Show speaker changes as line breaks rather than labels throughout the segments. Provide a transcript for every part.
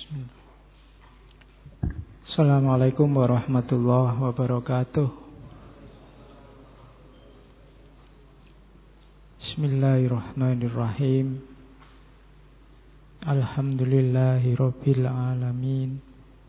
Bismillah. Assalamualaikum warahmatullahi wabarakatuh. Bismillahirrahmanirrahim. Alhamdulillahi rabbil alamin.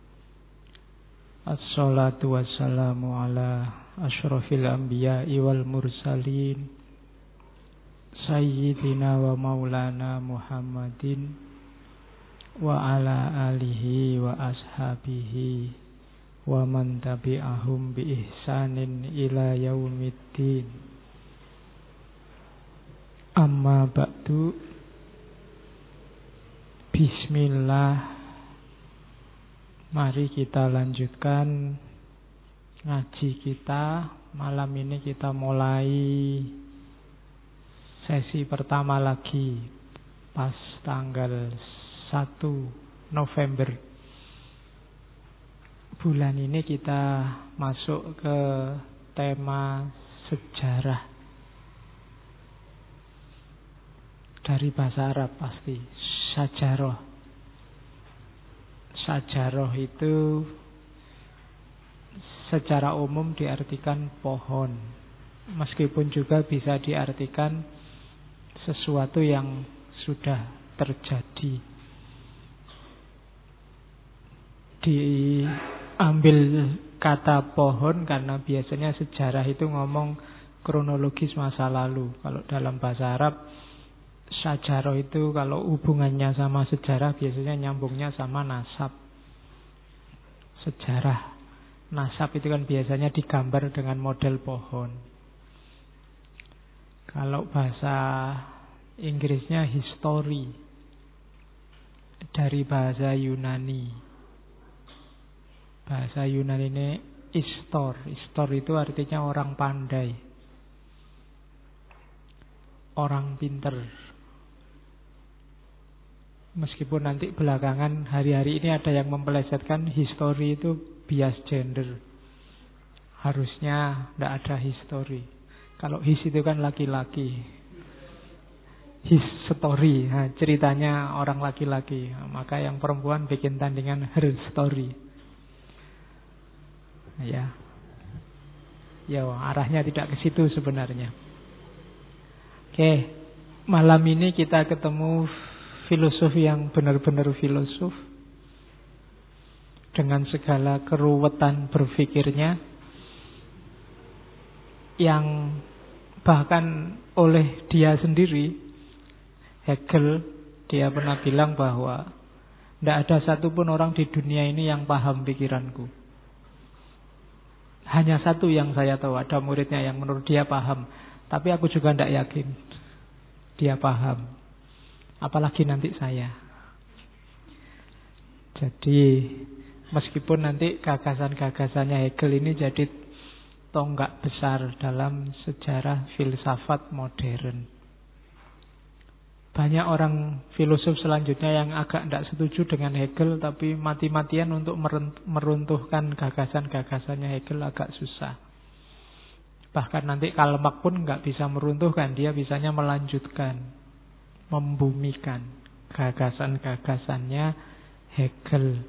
Assalatu wassalamu ala asyrafil anbiya'i wal mursalin, Sayyidina wa maulana Muhammadin wa ala alihi wa ashabihi wa man tabi'ahum bi ihsanin ila yaumiddin. Amma ba'du. Bismillah. Mari kita lanjutkan ngaji kita. Malam ini kita mulai sesi pertama lagi pas tanggal 1 November. Bulan ini kita masuk ke tema sejarah. Dari bahasa Arab pasti, sajarah. Sajarah itu secara umum diartikan pohon, meskipun juga bisa diartikan sesuatu yang sudah terjadi. Diambil kata pohon karena biasanya sejarah itu ngomong kronologis masa lalu. Kalau dalam bahasa Arab, sajarah itu kalau hubungannya sama sejarah biasanya nyambungnya sama nasab. Sejarah, nasab itu kan biasanya digambar dengan model pohon. Kalau bahasa Inggrisnya history, dari bahasa Yunani. Bahasa Yunani ini istor. Istor itu artinya orang pandai, orang pinter. Meskipun nanti belakangan hari-hari ini ada yang mempelesetkan history itu bias gender. Harusnya tidak ada history. Kalau his itu kan laki-laki, his story, nah, ceritanya orang laki-laki. Maka yang perempuan bikin tandingan her story. Ya, arahnya tidak ke situ sebenarnya. Oke, malam ini kita ketemu filosof yang benar-benar filosof, dengan segala keruwetan berpikirnya, yang bahkan oleh dia sendiri, Hegel, dia pernah bilang bahwa tidak ada satupun orang di dunia ini yang paham pikiranku. Hanya satu yang saya tahu, ada muridnya yang menurut dia paham, tapi aku juga tidak yakin dia paham. Apalagi nanti saya. Jadi meskipun nanti gagasan-gagasannya Hegel ini jadi tonggak besar dalam sejarah filsafat modern. Banyak orang filosof selanjutnya yang agak tidak setuju dengan Hegel, tapi mati-matian untuk meruntuhkan gagasan-gagasannya Hegel agak susah. Bahkan nanti Karl Marx pun nggak bisa meruntuhkan, dia bisanya melanjutkan, membumikan gagasan-gagasannya Hegel.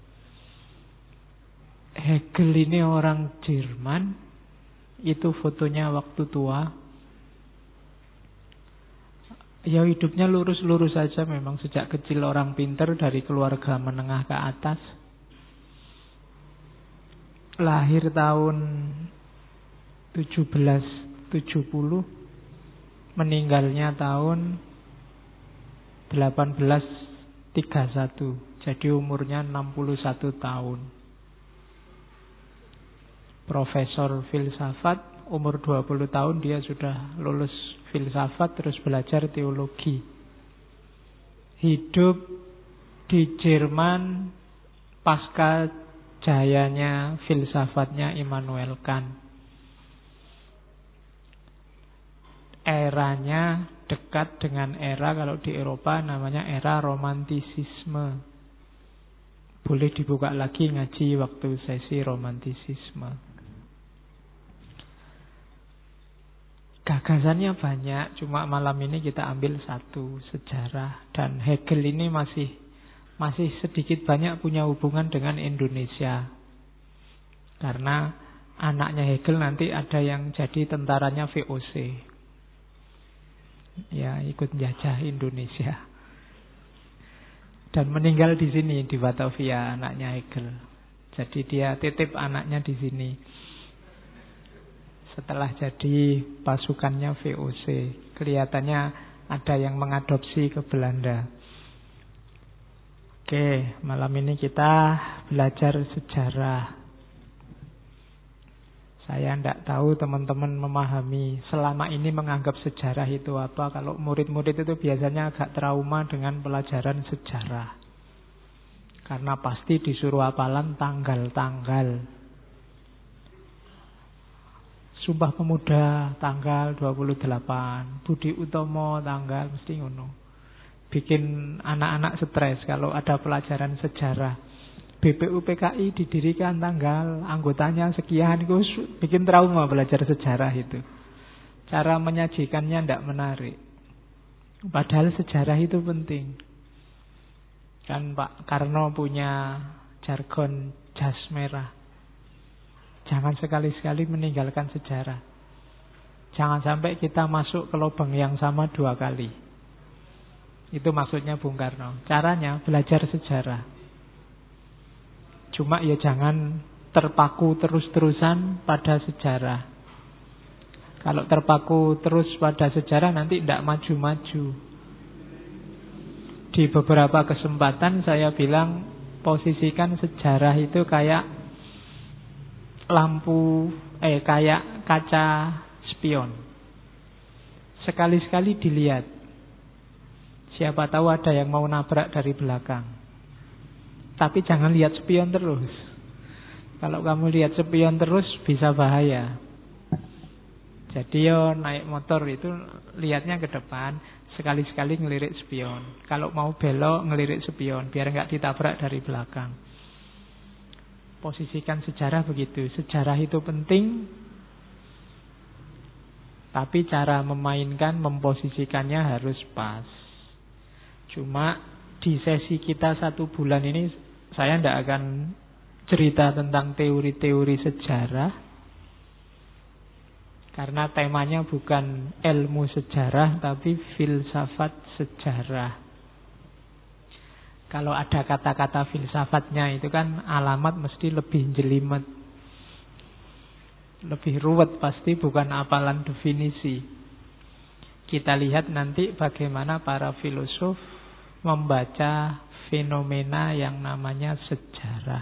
Hegel ini orang Jerman. Itu fotonya waktu tua. Ya hidupnya lurus-lurus saja, memang sejak kecil orang pinter dari keluarga menengah ke atas. Lahir tahun 1770, meninggalnya tahun 1831. Jadi umurnya 61 tahun. Profesor filsafat, umur 20 tahun dia sudah lulus filsafat, terus belajar teologi. Hidup di Jerman pasca jayanya filsafatnya Immanuel Kant. Eranya dekat dengan era, kalau di Eropa namanya era romantisisme. Boleh dibuka lagi ngaji waktu sesi romantisisme. Gagasannya banyak, cuma malam ini kita ambil satu, sejarah. Dan Hegel ini masih masih sedikit banyak punya hubungan dengan Indonesia. Karena anaknya Hegel nanti ada yang jadi tentaranya VOC. Ya, ikut jajah Indonesia. Dan meninggal di sini, di Batavia, anaknya Hegel. Jadi dia titip anaknya di sini. Setelah jadi pasukannya VOC, kelihatannya ada yang mengadopsi ke Belanda. Oke, malam ini kita belajar sejarah. Saya tidak tahu teman-teman memahami selama ini menganggap sejarah itu apa. Kalau murid-murid itu biasanya agak trauma dengan pelajaran sejarah. Karena pasti disuruh hafalan tanggal-tanggal. Sumpah Pemuda tanggal 28, Budi Utomo tanggal, mesti ngono. Bikin anak-anak stres kalau ada pelajaran sejarah. BPUPKI didirikan tanggal, anggotanya sekian, itu bikin trauma belajar sejarah itu. Cara menyajikannya tidak menarik. Padahal sejarah itu penting. Kan Pak Karno punya jargon jas merah. Jangan sekali-sekali meninggalkan sejarah. Jangan sampai kita masuk ke lubang yang sama 2 kali. Itu maksudnya Bung Karno. Caranya belajar sejarah. Cuma ya jangan terpaku terus-terusan pada sejarah. Kalau terpaku terus pada sejarah nanti tidak maju-maju. Di beberapa kesempatan saya bilang posisikan sejarah itu kayak kayak kaca spion. Sekali-sekali dilihat. Siapa tahu ada yang mau nabrak dari belakang. Tapi jangan lihat spion terus. Kalau kamu lihat spion terus bisa bahaya. Jadi naik motor itu lihatnya ke depan, sekali-sekali ngelirik spion. Kalau mau belok ngelirik spion biar nggak ditabrak dari belakang. Posisikan sejarah begitu. Sejarah itu penting, tapi cara memainkan, memposisikannya harus pas. Cuma di sesi kita 1 bulan ini saya tidak akan cerita tentang teori-teori sejarah. Karena temanya bukan ilmu sejarah, tapi filsafat sejarah. Kalau ada kata-kata filsafatnya itu kan alamat mesti lebih jelimet. Lebih ruwet pasti, bukan hafalan definisi. Kita lihat nanti bagaimana para filosof membaca fenomena yang namanya sejarah.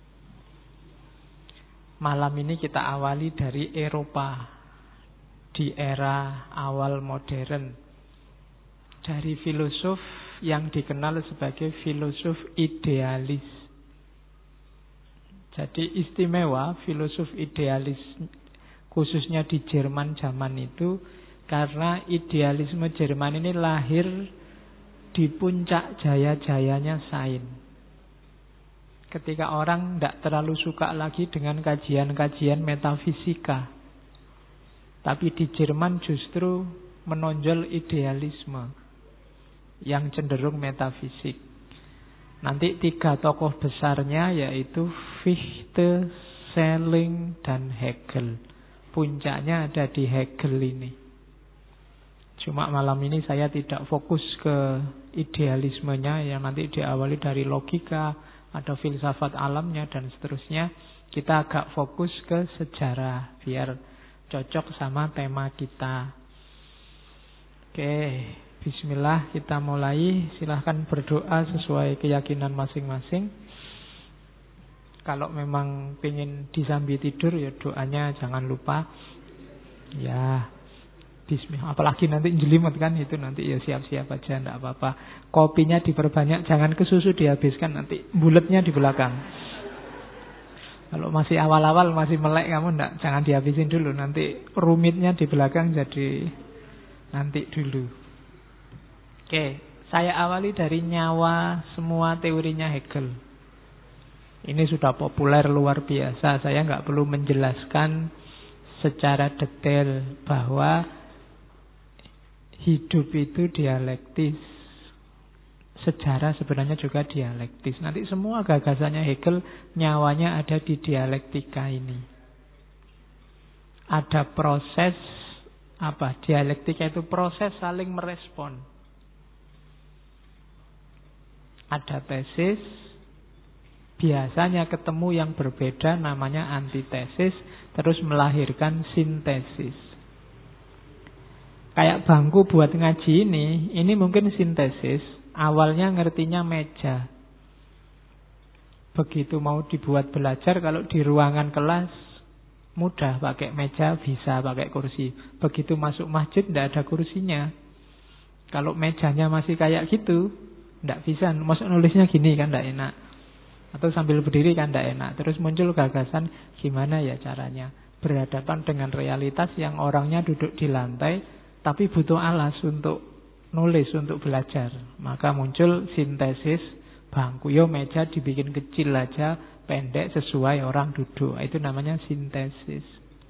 Malam ini kita awali dari Eropa, di era awal modern. Dari filosof yang dikenal sebagai filosof idealis. Jadi istimewa filosof idealis khususnya di Jerman zaman itu, karena idealisme Jerman ini lahir di puncak jaya-jayanya sains. Ketika orang tidak terlalu suka lagi dengan kajian-kajian metafisika. Tapi di Jerman justru menonjol idealisme yang cenderung metafisik. Nanti 3 tokoh besarnya yaitu Fichte, Schelling, dan Hegel. Puncaknya ada di Hegel ini. Cuma malam ini saya tidak fokus ke idealismenya yang nanti diawali dari logika, ada filsafat alamnya dan seterusnya. Kita agak fokus ke sejarah biar cocok sama tema kita. Oke, bismillah kita mulai. Silahkan berdoa sesuai keyakinan masing-masing. Kalau memang pengen disambi tidur ya doanya jangan lupa. Ya, bismillah. Apalagi nanti jelimet kan itu nanti ya siap-siap aja, enggak apa-apa. Kopinya diperbanyak, jangan kesusu dihabiskan nanti buletnya di belakang. Kalau masih awal-awal masih melek kamu jangan dihabisin dulu, nanti rumitnya di belakang jadi nanti dulu. Oke, saya awali dari nyawa semua teorinya Hegel. Ini sudah populer luar biasa. Saya nggak perlu menjelaskan secara detail bahwa hidup itu dialektis. sejarah sebenarnya juga dialektis. Nanti semua gagasannya Hegel nyawanya ada di dialektika ini. Ada proses apa? Dialektika itu proses saling merespon. Ada tesis, biasanya ketemu yang berbeda namanya antitesis, terus melahirkan sintesis. Kayak bangku buat ngaji ini mungkin sintesis. Awalnya ngertinya meja. Begitu mau dibuat belajar, kalau di ruangan kelas mudah pakai meja, bisa pakai kursi. Begitu masuk masjid tidak ada kursinya. Kalau mejanya masih kayak gitu, tidak bisa. Masuk nulisnya gini kan tidak enak. Atau sambil berdiri kan tidak enak. Terus muncul gagasan gimana ya caranya berhadapan dengan realitas yang orangnya duduk di lantai tapi butuh alas untuk nulis, untuk belajar. Maka muncul sintesis bangku. Yo meja dibikin kecil aja, pendek sesuai orang duduk. Itu namanya sintesis.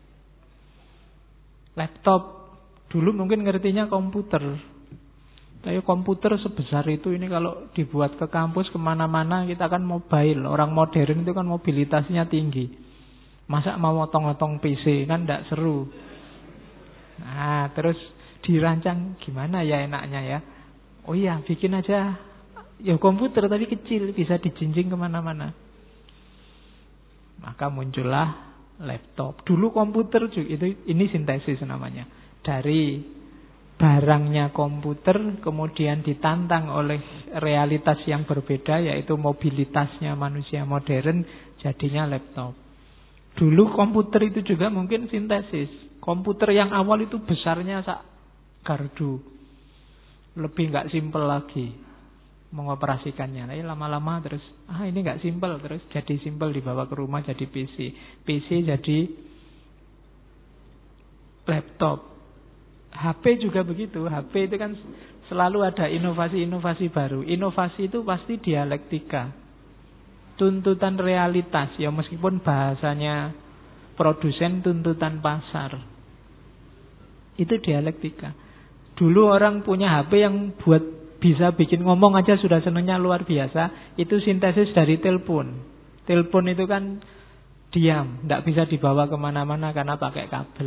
Laptop dulu mungkin ngertinya komputer. Tapi komputer sebesar itu ini kalau dibuat ke kampus kemana-mana kita kan mobile. Orang modern itu kan mobilitasnya tinggi. Masa mau motong-motong PC kan tidak seru. Nah terus dirancang gimana ya enaknya ya. Oh iya bikin aja ya komputer tapi kecil, bisa dijinjing kemana-mana. Maka muncullah laptop. Dulu komputer juga ini sintesis namanya. Dari barangnya komputer kemudian ditantang oleh realitas yang berbeda, yaitu mobilitasnya manusia modern, jadinya laptop. Dulu komputer itu juga mungkin sintesis. Komputer yang awal itu besarnya sak gardu, lebih nggak simpel lagi mengoperasikannya. Tapi lama-lama terus ini nggak simpel, terus jadi simpel, dibawa ke rumah jadi PC, PC jadi laptop. HP juga begitu. HP itu kan selalu ada inovasi-inovasi baru. Inovasi itu pasti dialektika, tuntutan realitas. Ya meskipun bahasanya produsen, tuntutan pasar. Itu dialektika. Dulu orang punya HP yang buat bisa bikin ngomong aja sudah senangnya luar biasa. Itu sintesis dari telepon. Telepon itu kan diam, tidak bisa dibawa kemana-mana karena pakai kabel.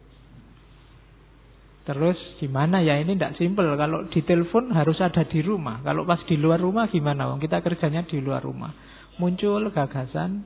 Terus gimana ya, ini tidak simpel. Kalau di telepon harus ada di rumah. Kalau pas di luar rumah gimana? Kita kerjanya di luar rumah. Muncul gagasan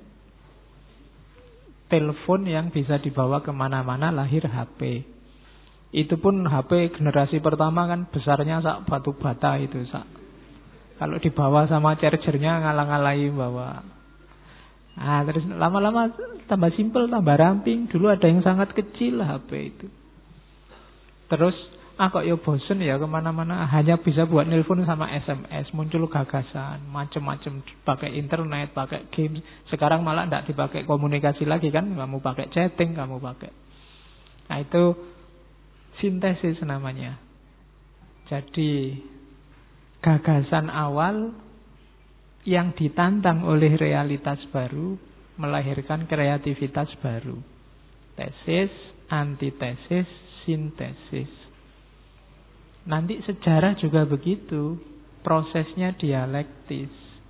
telepon yang bisa dibawa kemana-mana, lahir HP. Itu pun HP generasi pertama kan besarnya sak batu bata itu sak. Kalau dibawa sama chargernya ngalang-alai bawa. Terus lama-lama tambah simpel, tambah ramping. Dulu ada yang sangat kecil HP itu. Terus kok ya bosen ya kemana-mana, hanya bisa buat nelpon sama SMS. Muncul gagasan macam-macam, pakai internet, pakai game. Sekarang malah tidak dipakai komunikasi lagi kan, kamu pakai chatting, kamu pakai. Nah itu sintesis namanya. Jadi gagasan awal yang ditantang oleh realitas baru melahirkan kreativitas baru. Tesis, antitesis, sintesis. Nanti sejarah juga begitu, prosesnya dialektis.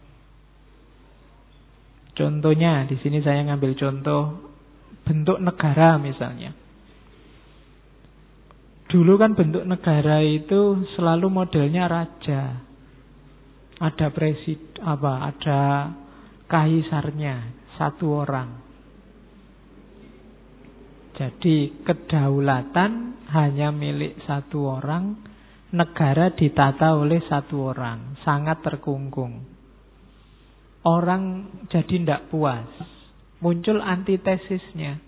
Contohnya di sini saya ngambil contoh bentuk negara misalnya. Dulu kan bentuk negara itu selalu modelnya raja. Ada presiden, ada kaisarnya, satu orang. Jadi kedaulatan hanya milik satu orang, negara ditata oleh satu orang, sangat terkungkung. Orang jadi tidak puas, muncul antitesisnya.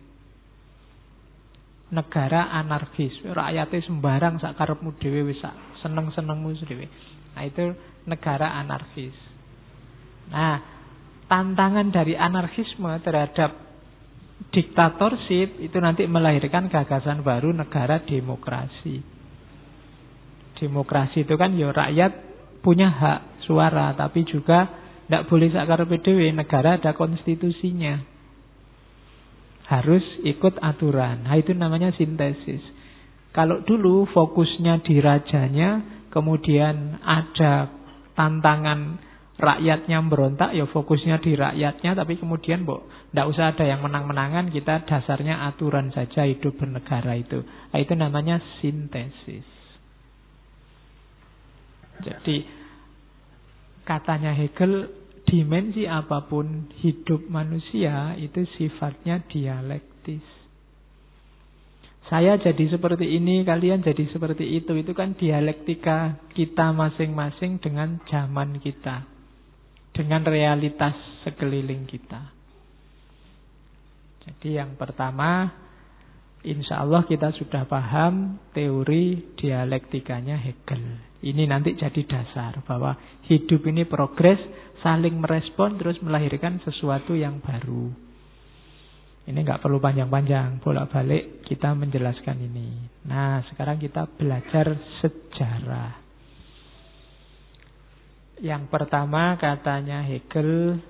Negara anarkis, rakyatnya sembarang sak karepmu dhewe wis seneng-senengmu dhewe. Nah itu negara anarkis. Nah, tantangan dari anarkisme terhadap diktatorship itu nanti melahirkan gagasan baru, negara demokrasi. Demokrasi itu kan ya rakyat punya hak suara, tapi juga tidak boleh sak karepe dhewe, negara ada konstitusinya. Harus ikut aturan. Nah, itu namanya sintesis. Kalau dulu fokusnya di rajanya, kemudian ada tantangan rakyatnya berontak, ya fokusnya di rakyatnya, tapi kemudian tidak usah ada yang menang-menangan, kita dasarnya aturan saja hidup bernegara itu. Nah, itu namanya sintesis. Jadi katanya Hegel, dimensi apapun hidup manusia itu sifatnya dialektis. Saya jadi seperti ini, kalian jadi seperti itu. Itu kan dialektika kita masing-masing dengan zaman kita, dengan realitas sekeliling kita. Jadi yang pertama, insya Allah kita sudah paham teori dialektikanya Hegel. Ini nanti jadi dasar bahwa hidup ini progres, saling merespon, terus melahirkan sesuatu yang baru. Ini nggak perlu panjang-panjang, bolak-balik kita menjelaskan ini. Nah, sekarang kita belajar sejarah. Yang pertama katanya Hegel,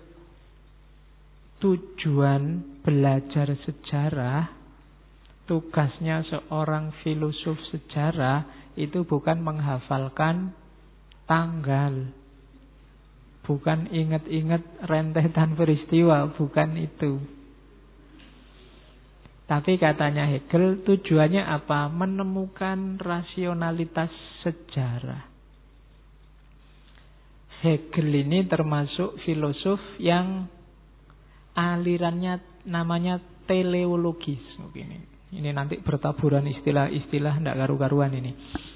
tujuan belajar sejarah, tugasnya seorang filosof sejarah itu bukan menghafalkan tanggal, bukan ingat-ingat rentetan peristiwa, bukan itu. Tapi katanya Hegel, tujuannya apa? Menemukan rasionalitas sejarah. Hegel ini termasuk filosof yang alirannya namanya teleologis. Ini nanti bertaburan istilah-istilah tidak karu-karuan ini.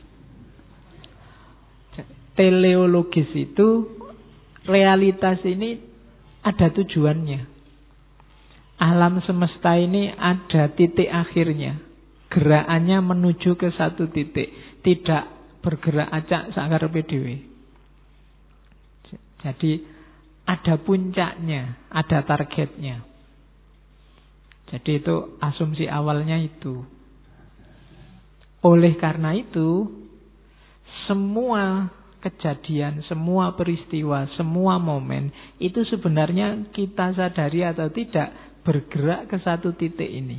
Teleologis itu realitas ini ada tujuannya. Alam semesta ini ada titik akhirnya. Gerakannya menuju ke satu titik. Tidak bergerak acak sakarepe dhewe. Jadi ada puncaknya, ada targetnya. Jadi itu asumsi awalnya itu. Oleh karena itu, semua kejadian, semua peristiwa, semua momen itu sebenarnya kita sadari atau tidak bergerak ke satu titik ini.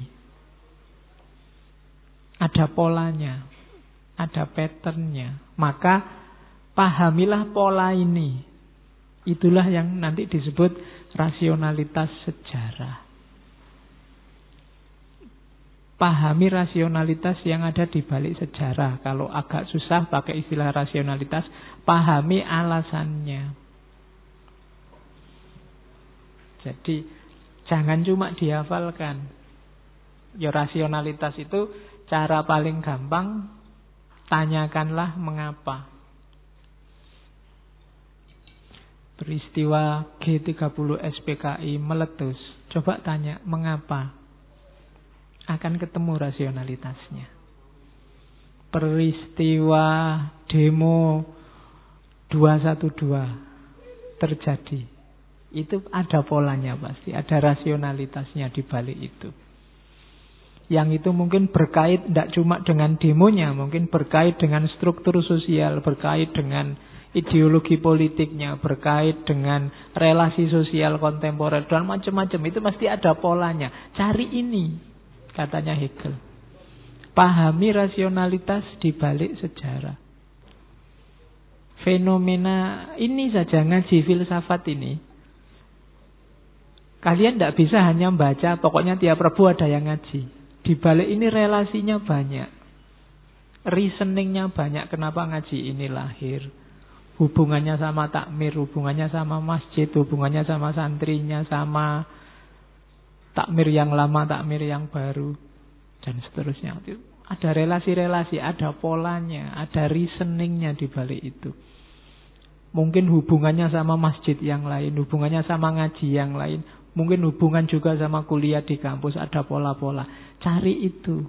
Ada polanya, ada patternnya. Maka pahamilah pola ini. Itulah yang nanti disebut rasionalitas sejarah. Pahami rasionalitas yang ada di balik sejarah. Kalau agak susah pakai istilah rasionalitas, pahami alasannya. Jadi jangan cuma dihafalkan. Ya, rasionalitas itu cara paling gampang, tanyakanlah mengapa. Peristiwa G30 SPKI meletus, coba tanya mengapa. Akan ketemu rasionalitasnya. Peristiwa demo 212 terjadi. Itu ada polanya pasti, ada rasionalitasnya di balik itu. Yang itu mungkin berkait tidak cuma dengan demonya, mungkin berkait dengan struktur sosial, berkait dengan ideologi politiknya, berkait dengan relasi sosial kontemporer dan macam-macam. Itu pasti ada polanya. Cari ini, katanya Hegel. Pahami rasionalitas di balik sejarah. Fenomena ini saja, ngaji filsafat ini, kalian tidak bisa hanya membaca, pokoknya tiap Rabu ada yang ngaji. Di balik ini relasinya banyak. Reasoningnya banyak. Kenapa ngaji ini lahir. Hubungannya sama takmir, hubungannya sama masjid, hubungannya sama santrinya, sama takmir yang lama, takmir yang baru, dan seterusnya. Ada relasi-relasi, ada polanya, ada reasoningnya di balik itu. Mungkin hubungannya sama masjid yang lain, hubungannya sama ngaji yang lain, mungkin hubungan juga sama kuliah di kampus, ada pola-pola. Cari itu.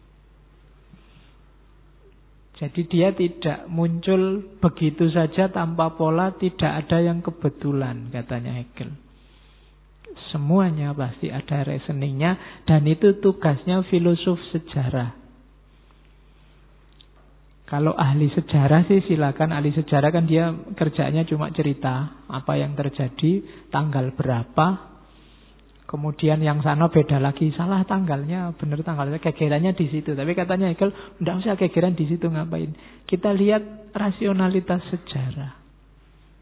Jadi dia tidak muncul begitu saja tanpa pola, tidak ada yang kebetulan, katanya Hegel. Semuanya pasti ada reasoningnya, dan itu tugasnya filosof sejarah. Kalau ahli sejarah sih silakan, ahli sejarah kan dia kerjanya cuma cerita apa yang terjadi, tanggal berapa. Kemudian yang sana beda lagi, salah tanggalnya, benar tanggalnya, kegerannya di situ. Tapi katanya Hegel, tidak usah kegeran di situ, ngapain? Kita lihat rasionalitas sejarah.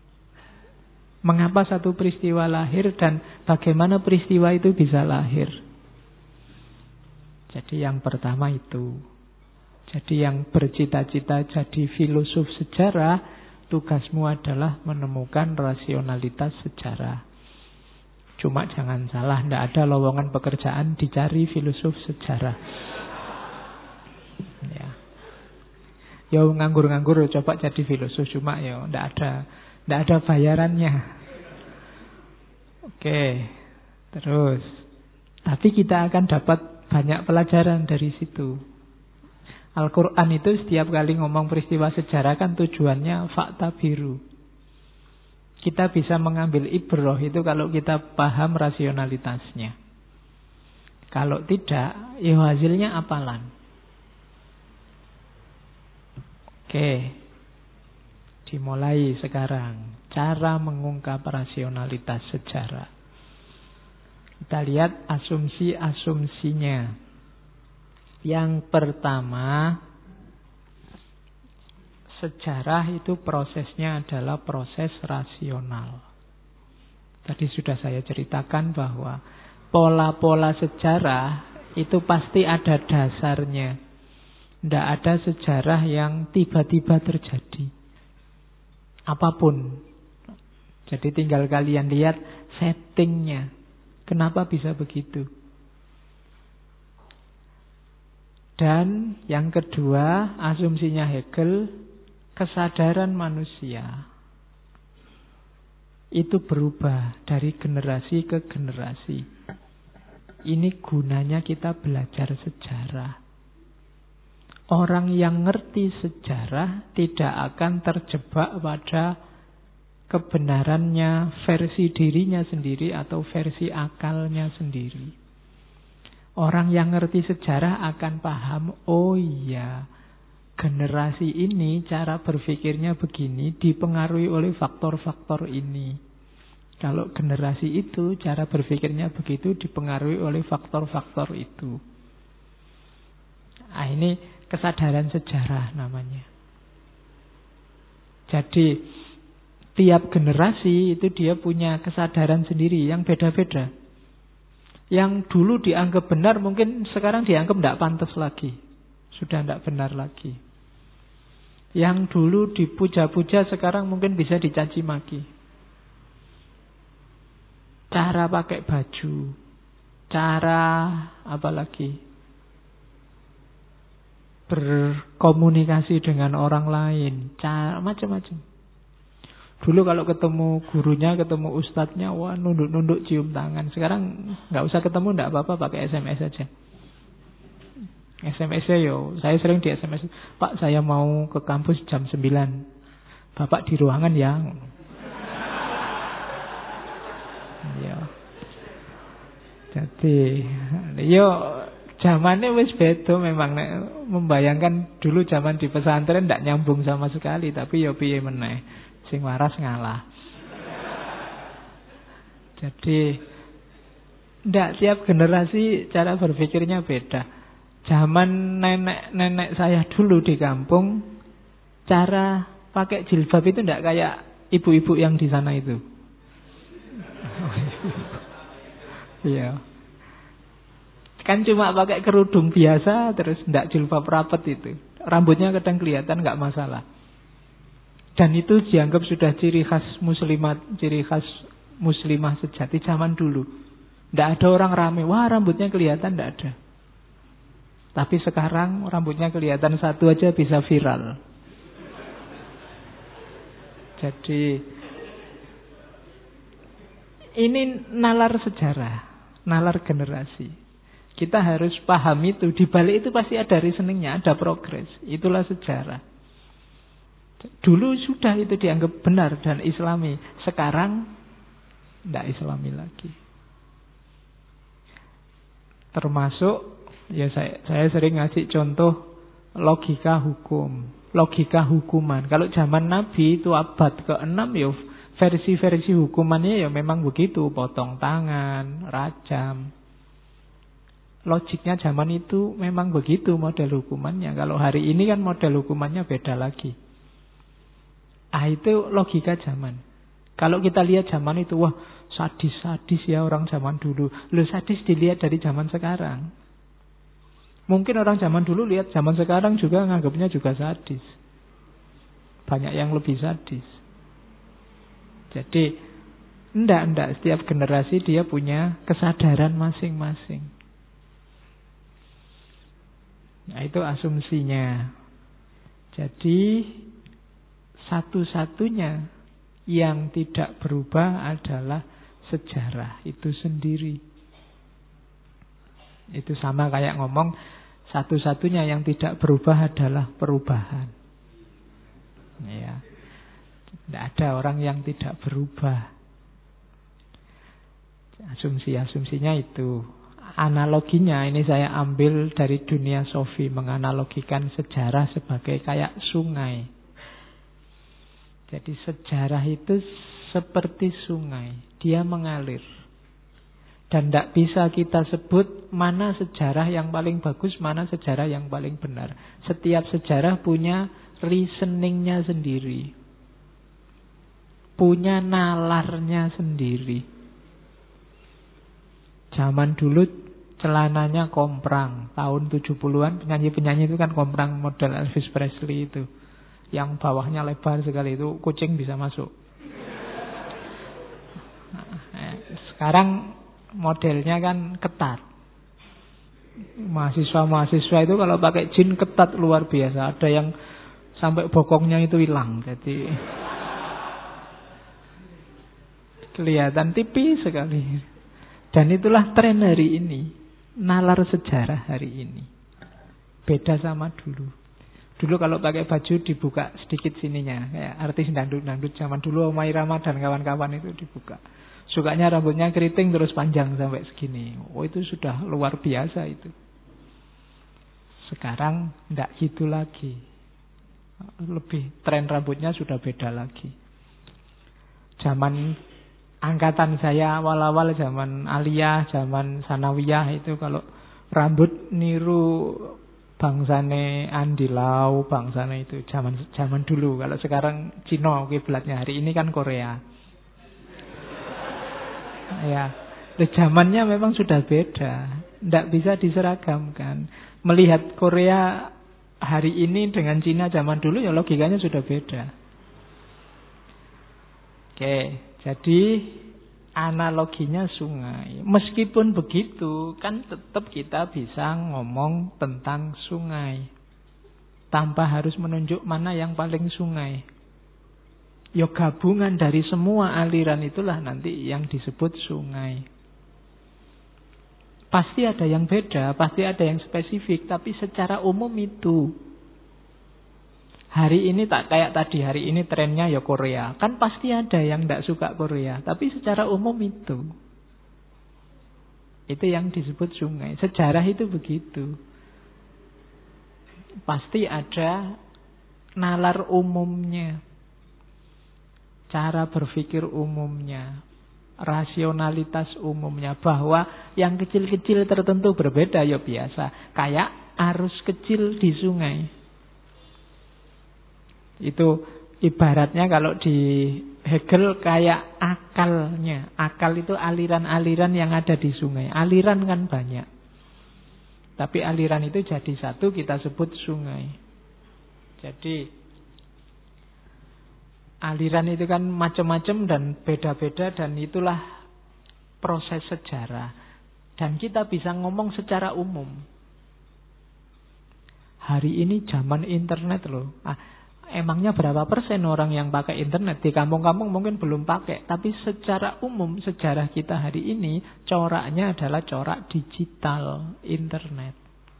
Mengapa satu peristiwa lahir dan bagaimana peristiwa itu bisa lahir. Jadi yang pertama itu. Jadi yang bercita-cita jadi filosof sejarah, tugasmu adalah menemukan rasionalitas sejarah. Cuma jangan salah, tidak ada lowongan pekerjaan dicari filosof sejarah. Ya. Ya nganggur-nganggur coba jadi filosof, cuma ya tidak ada bayarannya. Oke, terus. Tapi kita akan dapat banyak pelajaran dari situ. Al-Quran itu setiap kali ngomong peristiwa sejarah kan tujuannya fakta biru. Kita bisa mengambil ibrah itu kalau kita paham rasionalitasnya. Kalau tidak, ya hasilnya apalan. Oke, dimulai sekarang. Cara mengungkap rasionalitas sejarah. Kita lihat asumsi-asumsinya. Yang pertama, sejarah itu prosesnya adalah proses rasional. Tadi sudah saya ceritakan bahwa pola-pola sejarah itu pasti ada dasarnya. Tidak ada sejarah yang tiba-tiba terjadi. Apapun. Jadi tinggal kalian lihat settingnya. Kenapa bisa begitu? Dan yang kedua, asumsinya Hegel, kesadaran manusia itu berubah dari generasi ke generasi. Ini gunanya kita belajar sejarah. Orang yang ngerti sejarah tidak akan terjebak pada kebenarannya versi dirinya sendiri atau versi akalnya sendiri. Orang yang ngerti sejarah akan paham, oh iya, generasi ini cara berpikirnya begini, dipengaruhi oleh faktor-faktor ini. Kalau generasi itu cara berpikirnya begitu, dipengaruhi oleh faktor-faktor itu. Nah, ini kesadaran sejarah namanya. Jadi tiap generasi itu dia punya kesadaran sendiri yang beda-beda. Yang dulu dianggap benar mungkin sekarang dianggap tidak pantas lagi. Sudah tidak benar lagi. Yang dulu dipuja-puja sekarang mungkin bisa dicaci maki. Cara pakai baju, cara apa lagi? Berkomunikasi dengan orang lain, cara macam-macam. Dulu kalau ketemu gurunya, ketemu ustadznya, wah nunduk-nunduk cium tangan. Sekarang nggak usah ketemu, nggak apa-apa, pakai SMS aja. SMS-nya yo, saya sering di SMS, Pak saya mau ke kampus jam 9. Bapak di ruangan ya. Ya. Jadi, yo zamannya wis beda memang. Membayangkan dulu zaman di pesantren ndak nyambung sama sekali, tapi yo piye meneh. Sing waras ngalah. Jadi ndak tiap generasi cara berpikirnya beda. Zaman nenek-nenek saya dulu di kampung, cara pakai jilbab itu ndak kayak ibu-ibu yang di sana itu. Iya. Kan cuma pakai kerudung biasa terus ndak jilbab rapet itu. Rambutnya kadang kelihatan nggak masalah. Dan itu dianggap sudah ciri khas muslimat, ciri khas muslimah sejati zaman dulu. Tidak ada orang rame, wah rambutnya kelihatan, tidak ada. Tapi sekarang rambutnya kelihatan satu aja bisa viral. Jadi ini nalar sejarah, nalar generasi. Kita harus paham itu. Di balik itu pasti ada reasoningnya, ada progres. Itulah sejarah. Dulu sudah itu dianggap benar dan islami. Sekarang tidak islami lagi. Termasuk ya saya sering ngasih contoh logika hukum, logika hukuman. Kalau zaman Nabi itu abad ke-6 ya versi-versi hukumannya ya memang begitu, potong tangan, rajam. Logiknya zaman itu memang begitu model hukumannya. Kalau hari ini kan model hukumannya beda lagi. Itu logika zaman. Kalau kita lihat zaman itu, wah sadis-sadis ya orang zaman dulu. Loh, sadis dilihat dari zaman sekarang. Mungkin orang zaman dulu lihat zaman sekarang juga nganggapnya juga sadis. Banyak yang lebih sadis. Jadi, enggak. Setiap generasi dia punya kesadaran masing-masing. Nah, itu asumsinya. Jadi, satu-satunya yang tidak berubah adalah sejarah itu sendiri. Itu sama kayak ngomong, satu-satunya yang tidak berubah adalah perubahan. Ya. Tidak ada orang yang tidak berubah. Asumsi-asumsinya itu. Analoginya ini saya ambil dari dunia sofi, menganalogikan sejarah sebagai kayak sungai. Jadi sejarah itu seperti sungai, dia mengalir. Dan tidak bisa kita sebut mana sejarah yang paling bagus, mana sejarah yang paling benar. Setiap sejarah punya reasoningnya sendiri, punya nalarnya sendiri. Zaman dulu celananya komprang, tahun 70-an penyanyi-penyanyi itu kan komprang model Elvis Presley itu. Yang bawahnya lebar sekali, itu kucing bisa masuk. Sekarang modelnya kan ketat. Mahasiswa-mahasiswa itu kalau pakai jin ketat luar biasa. Ada yang sampai bokongnya itu hilang. Jadi kelihatan tipis sekali. Dan itulah tren hari ini. Nalar sejarah hari ini. Beda sama dulu. Dulu kalau pakai baju dibuka sedikit sininya. Kayak artis dangdut-dangdut zaman dulu, Omai Rama dan kawan-kawan itu dibuka. Sukanya rambutnya keriting terus panjang sampai segini. Oh, itu sudah luar biasa itu. Sekarang tidak gitu lagi. Lebih tren rambutnya sudah beda lagi. Zaman angkatan saya awal-awal, zaman aliyah, zaman sanawiyah itu kalau rambut niru bangsane Andi Lau, bangsane itu zaman dulu. Kalau sekarang Cina kiblatnya, hari ini kan Korea. Ya, zamannya memang sudah beda. Tidak bisa diseragamkan. Melihat Korea hari ini dengan Cina zaman dulu, ya logikanya sudah beda. Oke, jadi analoginya sungai. Meskipun begitu, kan tetap kita bisa ngomong tentang sungai. Tanpa harus menunjuk mana yang paling sungai. Ya gabungan dari semua aliran itulah nanti yang disebut sungai. Pasti ada yang beda, pasti ada yang spesifik, tapi secara umum itu. Hari ini tak kayak tadi, hari ini trennya ya Korea. Kan pasti ada yang tidak suka Korea, tapi secara umum itu. Itu yang disebut sungai. Sejarah itu begitu. Pasti ada nalar umumnya, cara berpikir umumnya, rasionalitas umumnya, bahwa yang kecil-kecil tertentu berbeda ya biasa. Kayak arus kecil di sungai. Itu ibaratnya kalau di Hegel kayak akalnya. Akal itu aliran-aliran yang ada di sungai. Aliran kan banyak. Tapi aliran itu jadi satu, kita sebut sungai. Jadi aliran itu kan macam-macam dan beda-beda, dan itulah proses sejarah. Dan kita bisa ngomong secara umum. Hari ini zaman internet loh. Emangnya berapa persen orang yang pakai internet? Di kampung-kampung mungkin belum pakai. Tapi secara umum sejarah kita hari ini coraknya adalah corak digital internet.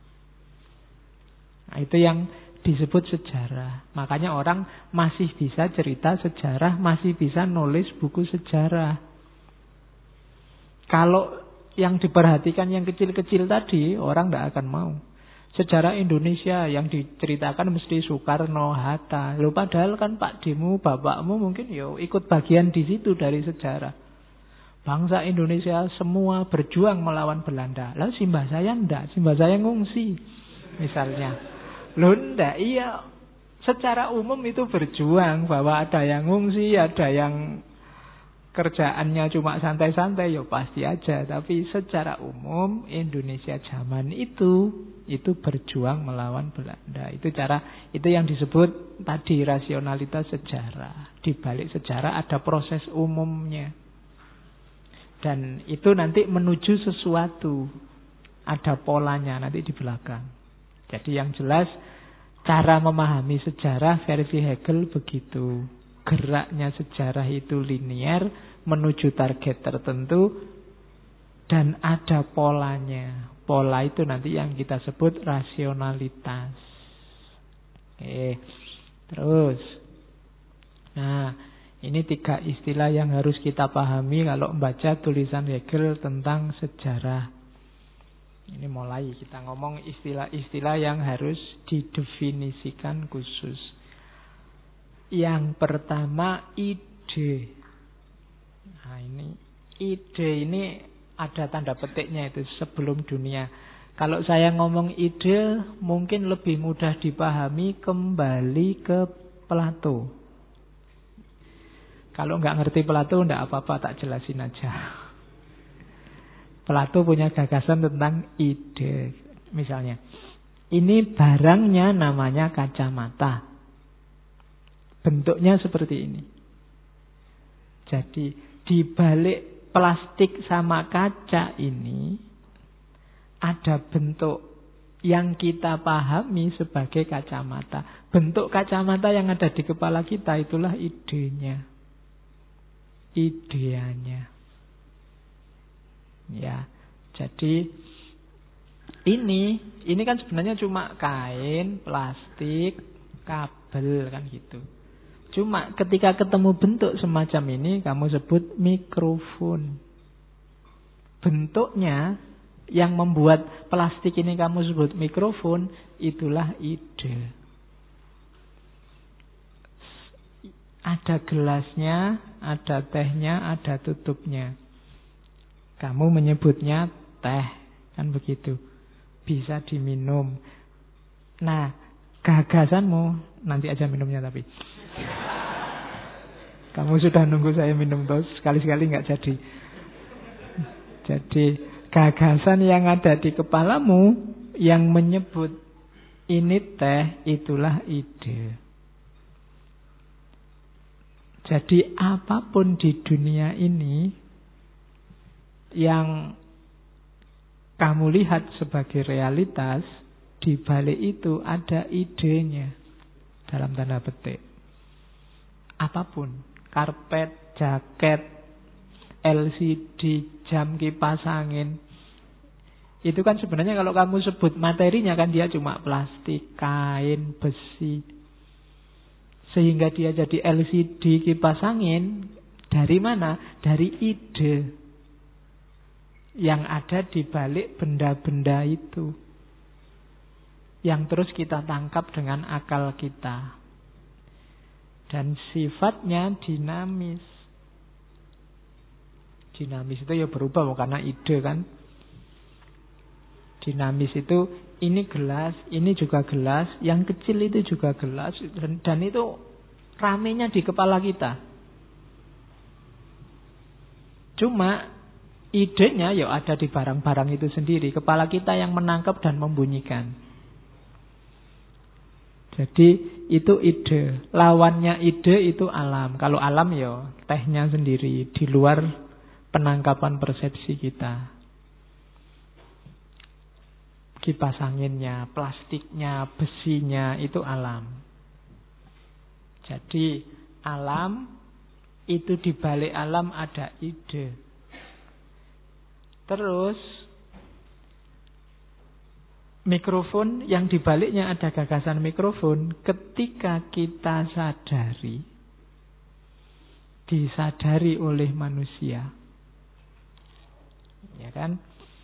Nah, itu yang disebut sejarah. Makanya orang masih bisa cerita sejarah, masih bisa nulis buku sejarah. Kalau yang diperhatikan yang kecil-kecil tadi, orang tidak akan mau. Sejarah Indonesia yang diceritakan mesti Soekarno, Hatta. Loh, padahal kan Pak Demu, bapakmu mungkin ikut bagian di situ dari sejarah. Bangsa Indonesia semua berjuang melawan Belanda. Lalu simbah saya enggak, simbah saya ngungsi misalnya. Loh enggak, iya. Secara umum itu berjuang, bahwa ada yang ngungsi, ada yang kerjaannya cuma santai-santai, ya pasti aja. Tapi secara umum Indonesia zaman itu berjuang melawan Belanda. Itu yang disebut tadi rasionalitas sejarah. Di balik sejarah ada proses umumnya. Dan itu nanti menuju sesuatu. Ada polanya nanti di belakang. Jadi yang jelas cara memahami sejarah versi Hegel begitu. Geraknya sejarah itu linear menuju target tertentu dan ada polanya. Pola itu nanti yang kita sebut rasionalitas. Oke. Terus. Nah, ini 3 istilah yang harus kita pahami kalau membaca tulisan Hegel tentang sejarah. Ini mulai kita ngomong istilah-istilah yang harus didefinisikan khusus. Yang pertama ide. Nah ini ide ini ada tanda petiknya itu sebelum dunia. Kalau saya ngomong ide mungkin lebih mudah dipahami kembali ke Plato. Kalau nggak ngerti Plato nggak apa-apa, tak jelasin aja. Plato punya gagasan tentang ide. Misalnya, ini barangnya namanya kacamata. Bentuknya seperti ini. Jadi di balik plastik sama kaca ini ada bentuk yang kita pahami sebagai kacamata. Bentuk kacamata yang ada di kepala kita itulah idenya. Ideanya. Ya. Jadi ini kan sebenarnya cuma kain, plastik, kabel kan gitu. Cuma ketika ketemu bentuk semacam ini, kamu sebut mikrofon. Bentuknya yang membuat plastik ini kamu sebut mikrofon, itulah ide. Ada gelasnya, ada tehnya, ada tutupnya. Kamu menyebutnya teh, kan begitu. Bisa diminum. Nah, gagasanmu, nanti aja minumnya tapi. Kamu sudah nunggu saya minum terus, sekali-sekali nggak jadi. Jadi gagasan yang ada di kepalamu yang menyebut ini teh, itulah ide. Jadi apapun di dunia ini yang kamu lihat sebagai realitas, di balik itu ada idenya dalam tanda petik. Apapun, karpet, jaket, LCD, jam kipas angin. Itu kan sebenarnya kalau kamu sebut materinya kan dia cuma plastik, kain, besi. Sehingga dia jadi LCD kipas angin. Dari mana? Dari ide yang ada di balik benda-benda itu. Yang terus kita tangkap dengan akal kita. Dan sifatnya dinamis. Dinamis itu ya berubah karena ide kan. Dinamis itu ini gelas, ini juga gelas, yang kecil itu juga gelas. Dan itu ramenya di kepala kita. Cuma idenya ya ada di barang-barang itu sendiri. Kepala kita yang menangkap dan membunyikan. Jadi itu ide. Lawannya ide itu alam. Kalau alam ya tehnya sendiri. Di luar penangkapan persepsi kita. Kipas anginnya, plastiknya, besinya itu alam. Jadi alam itu di balik alam ada ide. Terus mikrofon yang di baliknya ada gagasan mikrofon. Ketika kita sadari, disadari oleh manusia, ya kan?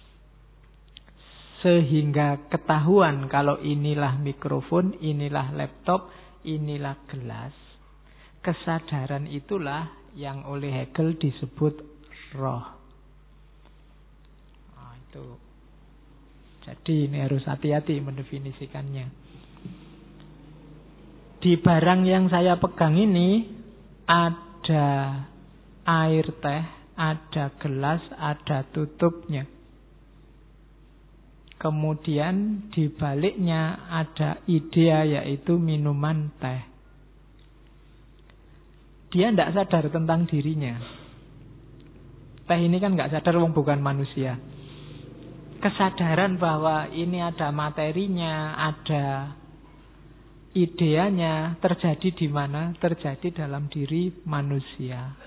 Sehingga ketahuan kalau inilah mikrofon, inilah laptop, inilah gelas. Kesadaran itulah yang oleh Hegel disebut roh. Nah, itu. Jadi ini harus hati-hati mendefinisikannya. Di barang yang saya pegang ini ada air teh, ada gelas, ada tutupnya. Kemudian di baliknya ada idea, yaitu minuman teh. Dia tidak sadar tentang dirinya. Teh ini kan nggak sadar, wong bukan manusia. Kesadaran bahwa ini ada materinya, ada ideanya, terjadi di mana? Terjadi dalam diri manusia.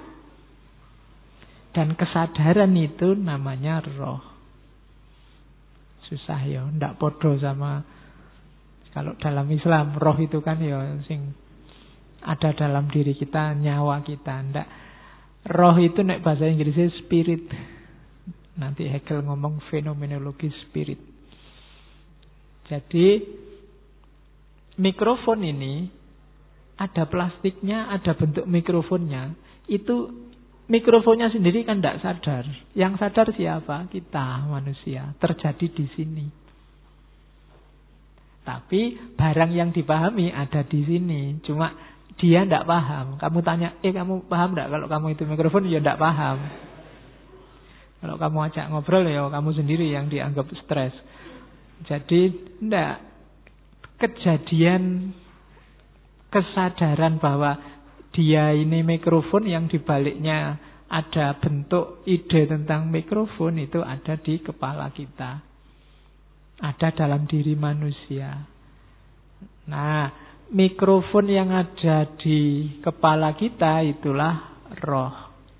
Dan kesadaran itu namanya roh. Susah ya, ndak podo sama kalau dalam Islam roh itu kan ya sing ada dalam diri kita, nyawa kita. Ndak, roh itu nek bahasa Inggrisnya spirit. Nanti Hegel ngomong fenomenologi spirit. Jadi mikrofon ini ada plastiknya, ada bentuk mikrofonnya. Itu mikrofonnya sendiri kan tidak sadar. Yang sadar siapa? Kita manusia. Terjadi di sini. Tapi barang yang dipahami ada di sini. Cuma dia tidak paham. Kamu tanya, kamu paham tidak kalau kamu itu mikrofon? Ya tidak paham. Kalau kamu ajak ngobrol ya kamu sendiri yang dianggap stres. Jadi tidak. Kejadian kesadaran bahwa dia ini mikrofon, yang dibaliknya ada bentuk ide tentang mikrofon, itu ada di kepala kita. Ada dalam diri manusia. Nah, mikrofon yang ada di kepala kita itulah roh.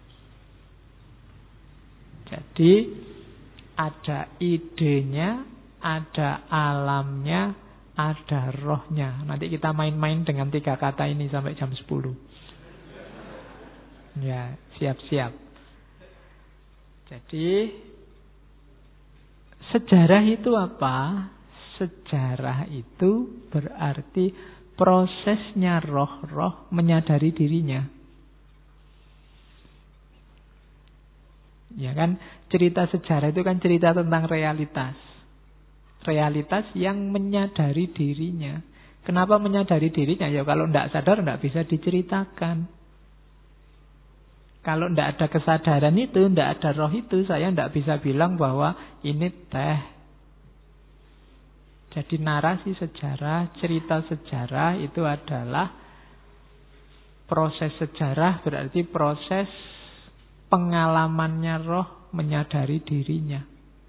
Jadi ada idenya, ada alamnya, ada rohnya. Nanti kita main-main dengan 3 kata ini sampai jam 10. Ya, siap-siap. Jadi sejarah itu apa? Sejarah itu berarti prosesnya roh-roh menyadari dirinya. Ya kan, cerita sejarah itu kan cerita tentang realitas. Realitas yang menyadari dirinya. Kenapa menyadari dirinya? Ya kalau tidak sadar tidak bisa diceritakan. Kalau tidak ada kesadaran itu, tidak ada roh itu, saya tidak bisa bilang bahwa ini teh. Jadi narasi sejarah, cerita sejarah itu adalah proses sejarah, berarti proses pengalamannya roh menyadari dirinya.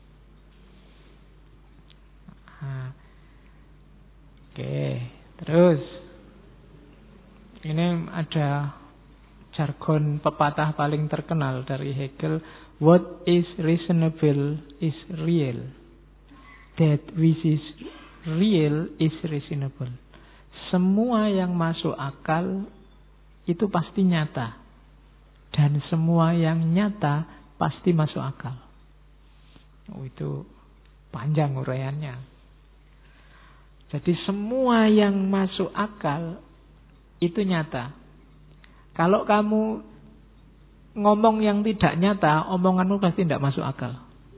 Nah, oke, terus ini ada jargon pepatah paling terkenal dari Hegel. What is reasonable is real. That which is real is reasonable. Semua yang masuk akal itu pasti nyata. Dan semua yang nyata pasti masuk akal. Oh, itu panjang uraiannya. Jadi semua yang masuk akal itu nyata. Kalau kamu ngomong yang tidak nyata, omonganmu pasti tidak masuk akal.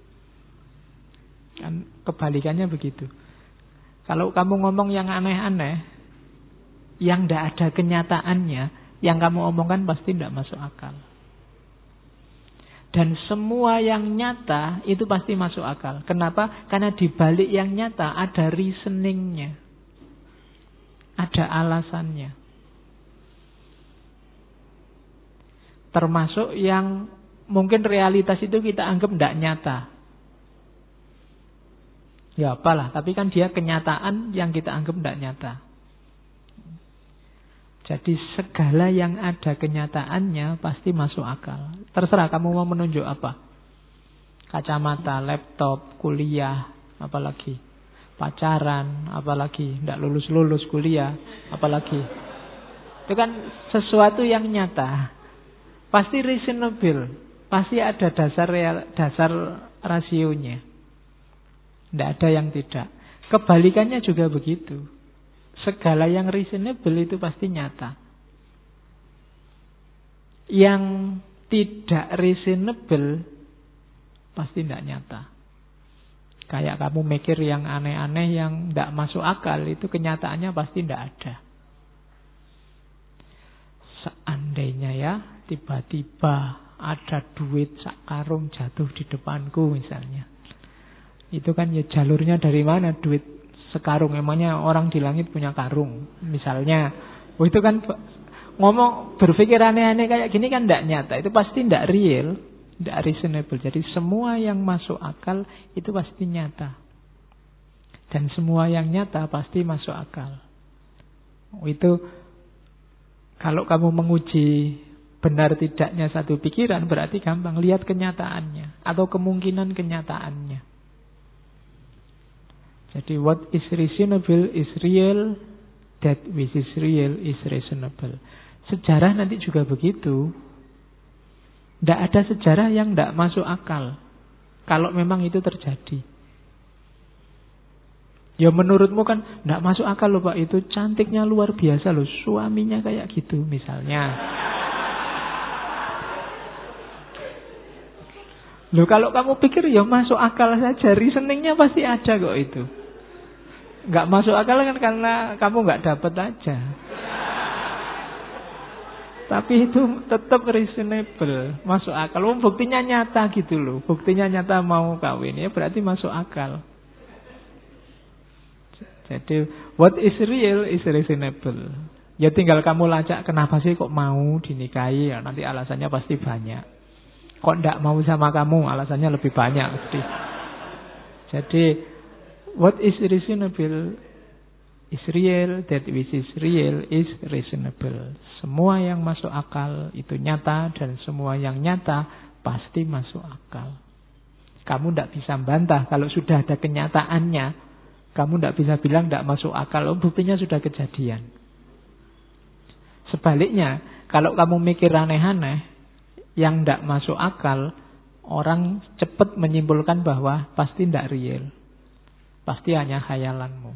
Kan kebalikannya begitu. Kalau kamu ngomong yang aneh-aneh, yang tidak ada kenyataannya, yang kamu omongkan pasti tidak masuk akal. Dan semua yang nyata itu pasti masuk akal. Kenapa? Karena di balik yang nyata ada reasoningnya. Ada alasannya. Termasuk yang mungkin realitas itu kita anggap tidak nyata. Ya apalah, tapi kan dia kenyataan yang kita anggap tidak nyata. Jadi segala yang ada kenyataannya pasti masuk akal. Terserah kamu mau menunjuk apa. Kacamata, laptop, kuliah, apalagi pacaran, apalagi tidak lulus-lulus kuliah, apalagi. Itu kan sesuatu yang nyata. Pasti reasonable. Pasti ada dasar rasionya. Tidak ada yang tidak. Kebalikannya juga begitu. Segala yang reasonable itu pasti nyata. Yang tidak reasonable pasti tidak nyata. Kayak kamu mikir yang aneh-aneh, yang tidak masuk akal, itu kenyataannya pasti tidak ada. Seandainya ya, tiba-tiba ada duit sak karung jatuh di depanku misalnya. Itu kan ya jalurnya dari mana duit sekarung? Emangnya orang di langit punya karung misalnya. Itu kan ngomong berpikir aneh-aneh kayak gini kan tidak nyata. Itu pasti tidak real, tidak reasonable. Jadi semua yang masuk akal itu pasti nyata. Dan semua yang nyata pasti masuk akal. Itu kalau kamu menguji benar tidaknya satu pikiran, berarti gampang. Lihat kenyataannya atau kemungkinan kenyataannya. Jadi what is reasonable is real, that which is real is reasonable. Sejarah nanti juga begitu. Tidak ada sejarah yang tidak masuk akal kalau memang itu terjadi. Ya menurutmu kan tidak masuk akal loh Pak, itu cantiknya luar biasa loh, suaminya kayak gitu misalnya. Loh kalau kamu pikir ya masuk akal saja, reasoningnya pasti ada kok itu. Nggak masuk akal kan karena kamu nggak dapat aja. Tapi itu tetap reasonable, masuk akal. Buktinya nyata gitu loh, buktinya nyata mau kawin ya berarti masuk akal. Jadi what is real is reasonable. Ya tinggal kamu lacak kenapa sih kok mau dinikahi, ya, nanti alasannya pasti banyak. Kok tidak mau sama kamu, alasannya lebih banyak mesti. Jadi what is reasonable is real, that which is real is reasonable. Semua yang masuk akal itu nyata, dan semua yang nyata pasti masuk akal. Kamu tidak bisa bantah kalau sudah ada kenyataannya. Kamu tidak bisa bilang tidak masuk akal, buktinya sudah kejadian. Sebaliknya, kalau kamu mikir aneh-aneh yang tidak masuk akal, orang cepat menyimpulkan bahwa pasti tidak real. Pasti hanya khayalanmu.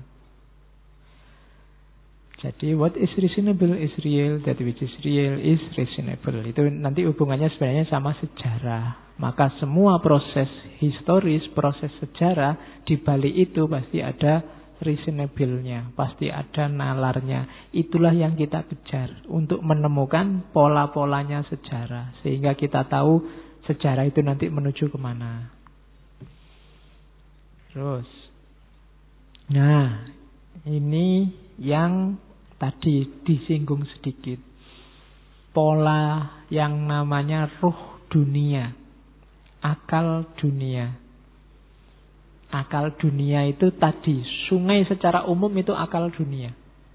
Jadi what is reasonable is real, that which is real is reasonable. Itu nanti hubungannya sebenarnya sama sejarah. Maka semua proses historis, proses sejarah, di balik itu pasti ada reasonable-nya, pasti ada nalarnya. Itulah yang kita kejar untuk menemukan pola-polanya sejarah, sehingga kita tahu sejarah itu nanti menuju kemana. Terus, nah ini yang tadi disinggung sedikit, pola yang namanya ruh dunia, akal dunia. Akal dunia itu tadi, sungai secara umum itu akal dunia.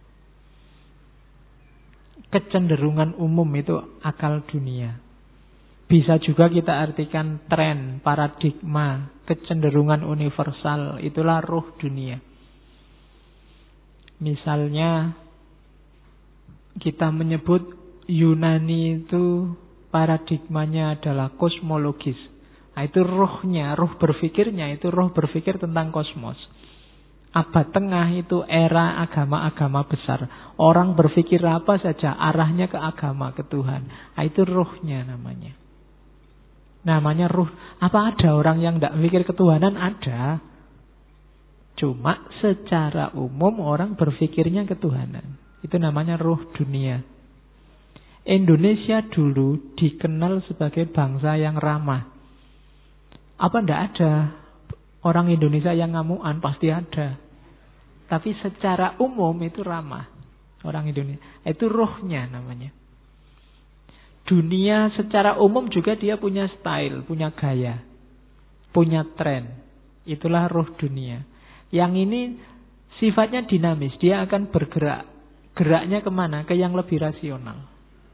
Kecenderungan umum itu akal dunia. Bisa juga kita artikan tren, paradigma, kecenderungan universal, itulah ruh dunia. Misalnya kita menyebut Yunani itu paradigmanya adalah kosmologis. Nah, itu rohnya, roh berpikirnya itu roh berpikir tentang kosmos. Abad tengah itu era agama-agama besar. Orang berpikir apa saja arahnya ke agama, ke Tuhan. Nah, itu rohnya namanya. Namanya ruh. Apa ada orang yang tidak mikir ketuhanan? Ada. Cuma secara umum orang berpikirnya ketuhanan. Itu namanya ruh dunia. Indonesia dulu dikenal sebagai bangsa yang ramah. Apa tidak ada orang Indonesia yang ngamuan? Pasti ada. Tapi secara umum itu ramah. Orang Indonesia. Itu rohnya namanya. Dunia secara umum juga dia punya style, punya gaya, punya tren. Itulah roh dunia. Yang ini sifatnya dinamis. Dia akan bergerak. Geraknya kemana? Ke yang lebih rasional.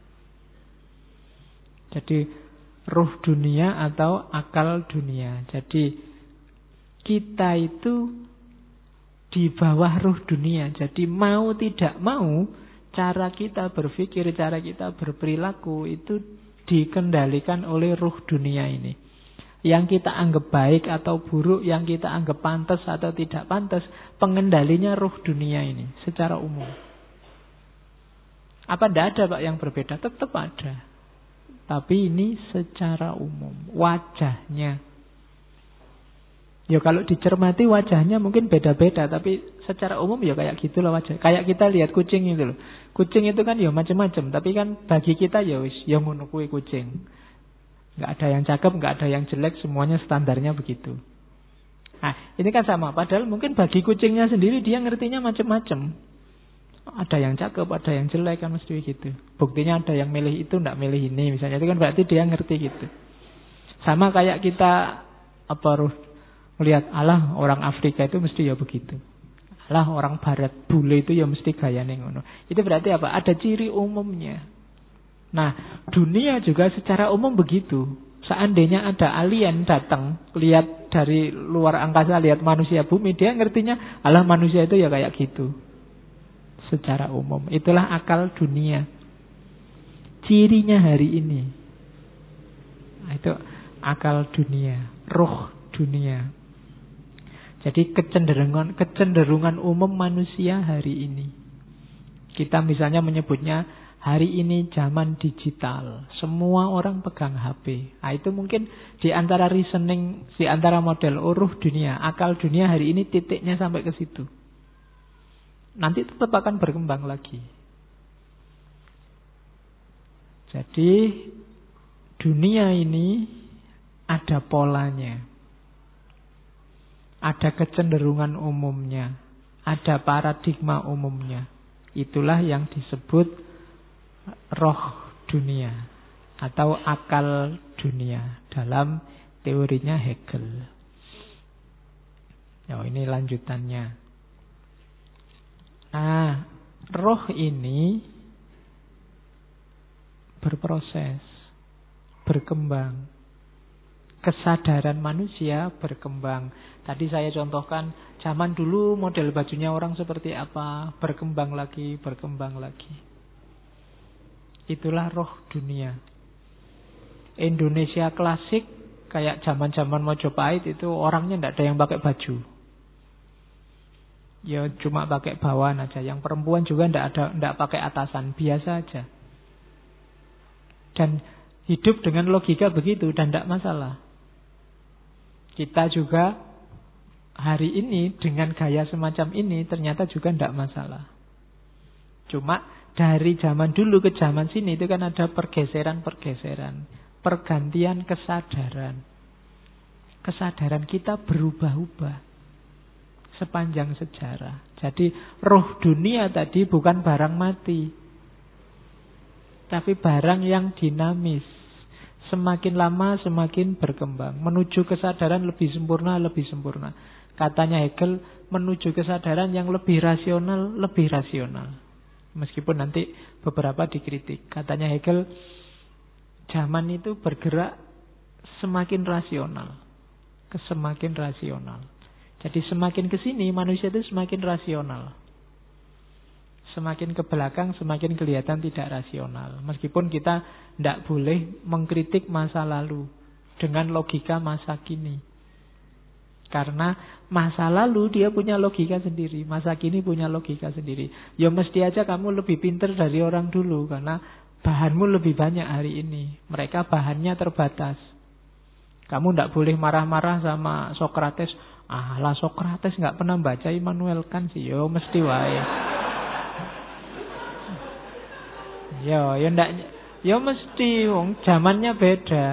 Jadi ruh dunia atau akal dunia. Jadi kita itu di bawah ruh dunia. Jadi mau tidak mau, cara kita berpikir, cara kita berperilaku itu dikendalikan oleh ruh dunia ini. Yang kita anggap baik atau buruk, yang kita anggap pantas atau tidak pantas, pengendalinya ruh dunia ini secara umum. Apa tidak ada Pak yang berbeda? Tetap ada. Tapi ini secara umum, wajahnya. Ya kalau dicermati wajahnya mungkin beda-beda, tapi secara umum ya kayak gitulah wajah. Kayak kita lihat kucing itu loh. Kucing itu kan ya macam-macam, tapi kan bagi kita ya wis ya ngono kuwi kucing. Enggak ada yang cakep, enggak ada yang jelek, semuanya standarnya begitu. Nah, ini kan sama, padahal mungkin bagi kucingnya sendiri dia ngertinya macam-macam. Ada yang cakep, ada yang jelek kan mesti gitu. Buktinya ada yang milih itu, enggak milih ini misalnya. Itu kan berarti dia ngerti gitu. Sama kayak kita melihat Allah orang Afrika itu mesti ya begitu. Allah orang Barat bule itu ya mesti gayane ngono. Itu berarti apa? Ada ciri umumnya. Nah, dunia juga secara umum begitu. Seandainya ada alien datang, lihat dari luar angkasa, lihat manusia bumi, dia ngertinya Allah manusia itu ya kayak gitu. Secara umum. Itulah akal dunia. Cirinya hari ini. Nah, itu akal dunia, roh dunia. Jadi kecenderungan umum manusia hari ini. Kita misalnya menyebutnya hari ini zaman digital. Semua orang pegang HP. Nah, itu mungkin di antara reasoning, di antara model roh dunia, akal dunia hari ini titiknya sampai ke situ. Nanti tetap akan berkembang lagi. Jadi dunia ini ada polanya. Ada kecenderungan umumnya, ada paradigma umumnya. Itulah yang disebut roh dunia atau akal dunia dalam teorinya Hegel. Ya, ini lanjutannya. Nah, roh ini berproses, berkembang. Kesadaran manusia berkembang. Tadi saya contohkan zaman dulu model bajunya orang seperti apa, berkembang lagi, berkembang lagi. Itulah roh dunia. Indonesia klasik kayak zaman-zaman Mojopahit itu orangnya tidak ada yang pakai baju. Ya cuma pakai bawahan aja. Yang perempuan juga tidak pakai atasan, biasa aja. Dan hidup dengan logika begitu dan tidak masalah. Kita juga hari ini dengan gaya semacam ini ternyata juga tidak masalah. Cuma dari zaman dulu ke zaman sini itu kan ada pergeseran-pergeseran, pergantian kesadaran. Kesadaran kita berubah-ubah sepanjang sejarah. Jadi roh dunia tadi bukan barang mati, tapi barang yang dinamis. Semakin lama semakin berkembang. Menuju kesadaran lebih sempurna, lebih sempurna. Katanya Hegel, menuju kesadaran yang lebih rasional, lebih rasional. Meskipun nanti beberapa dikritik. Katanya Hegel, zaman itu bergerak semakin rasional. Semakin rasional. Jadi semakin ke sini manusia itu semakin rasional. Semakin ke belakang semakin kelihatan tidak rasional. Meskipun kita tidak boleh mengkritik masa lalu dengan logika masa kini. Karena masa lalu dia punya logika sendiri, masa kini punya logika sendiri. Ya mesti aja kamu lebih pintar dari orang dulu karena bahanmu lebih banyak hari ini. Mereka bahannya terbatas. Kamu tidak boleh marah-marah sama Sokrates. Lah Sokrates nggak pernah baca Immanuel Kant sih. Yo mesti wae. Ya mesti wong zamannya beda.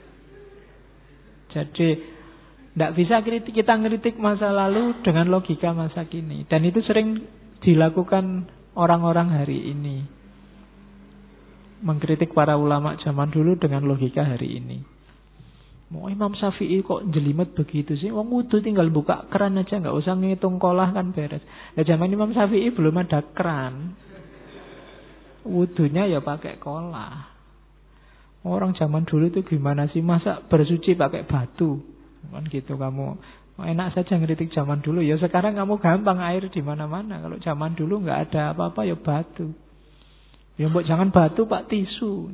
Jadi tidak bisa kita ngeritik masa lalu dengan logika masa kini. Dan itu sering dilakukan orang-orang hari ini. Mengkritik para ulama zaman dulu dengan logika hari ini. Mau Imam Syafi'i kok jelimet begitu sih? Wong wudu tinggal buka keran aja, nggak usah ngitung kolah kan beres. Nah, zaman Imam Syafi'i belum ada keran. Wudunya ya pakai kolah. Orang zaman dulu itu gimana sih? Masa bersuci pakai batu? Kan gitu kamu. Enak saja ngeritik zaman dulu. Ya sekarang kamu gampang air di mana-mana. Kalau zaman dulu nggak ada apa-apa ya batu. Ya mbok jangan batu pak, tisu.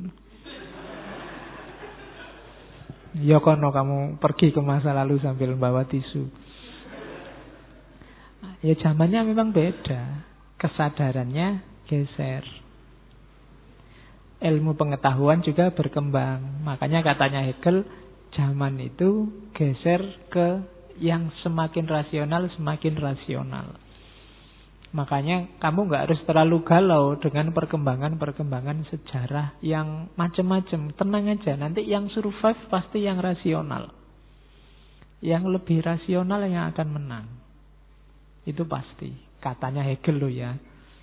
Ya kono kamu pergi ke masa lalu sambil bawa tisu. Ya zamannya memang beda. Kesadarannya geser. Ilmu pengetahuan juga berkembang. Makanya katanya Hegel, zaman itu geser ke Yang semakin rasional, semakin rasional. Makanya kamu nggak harus terlalu galau dengan perkembangan-perkembangan sejarah yang macam-macam. Tenang aja, nanti yang survive pasti yang rasional. Yang lebih rasional yang akan menang. Itu pasti. Katanya Hegel loh ya.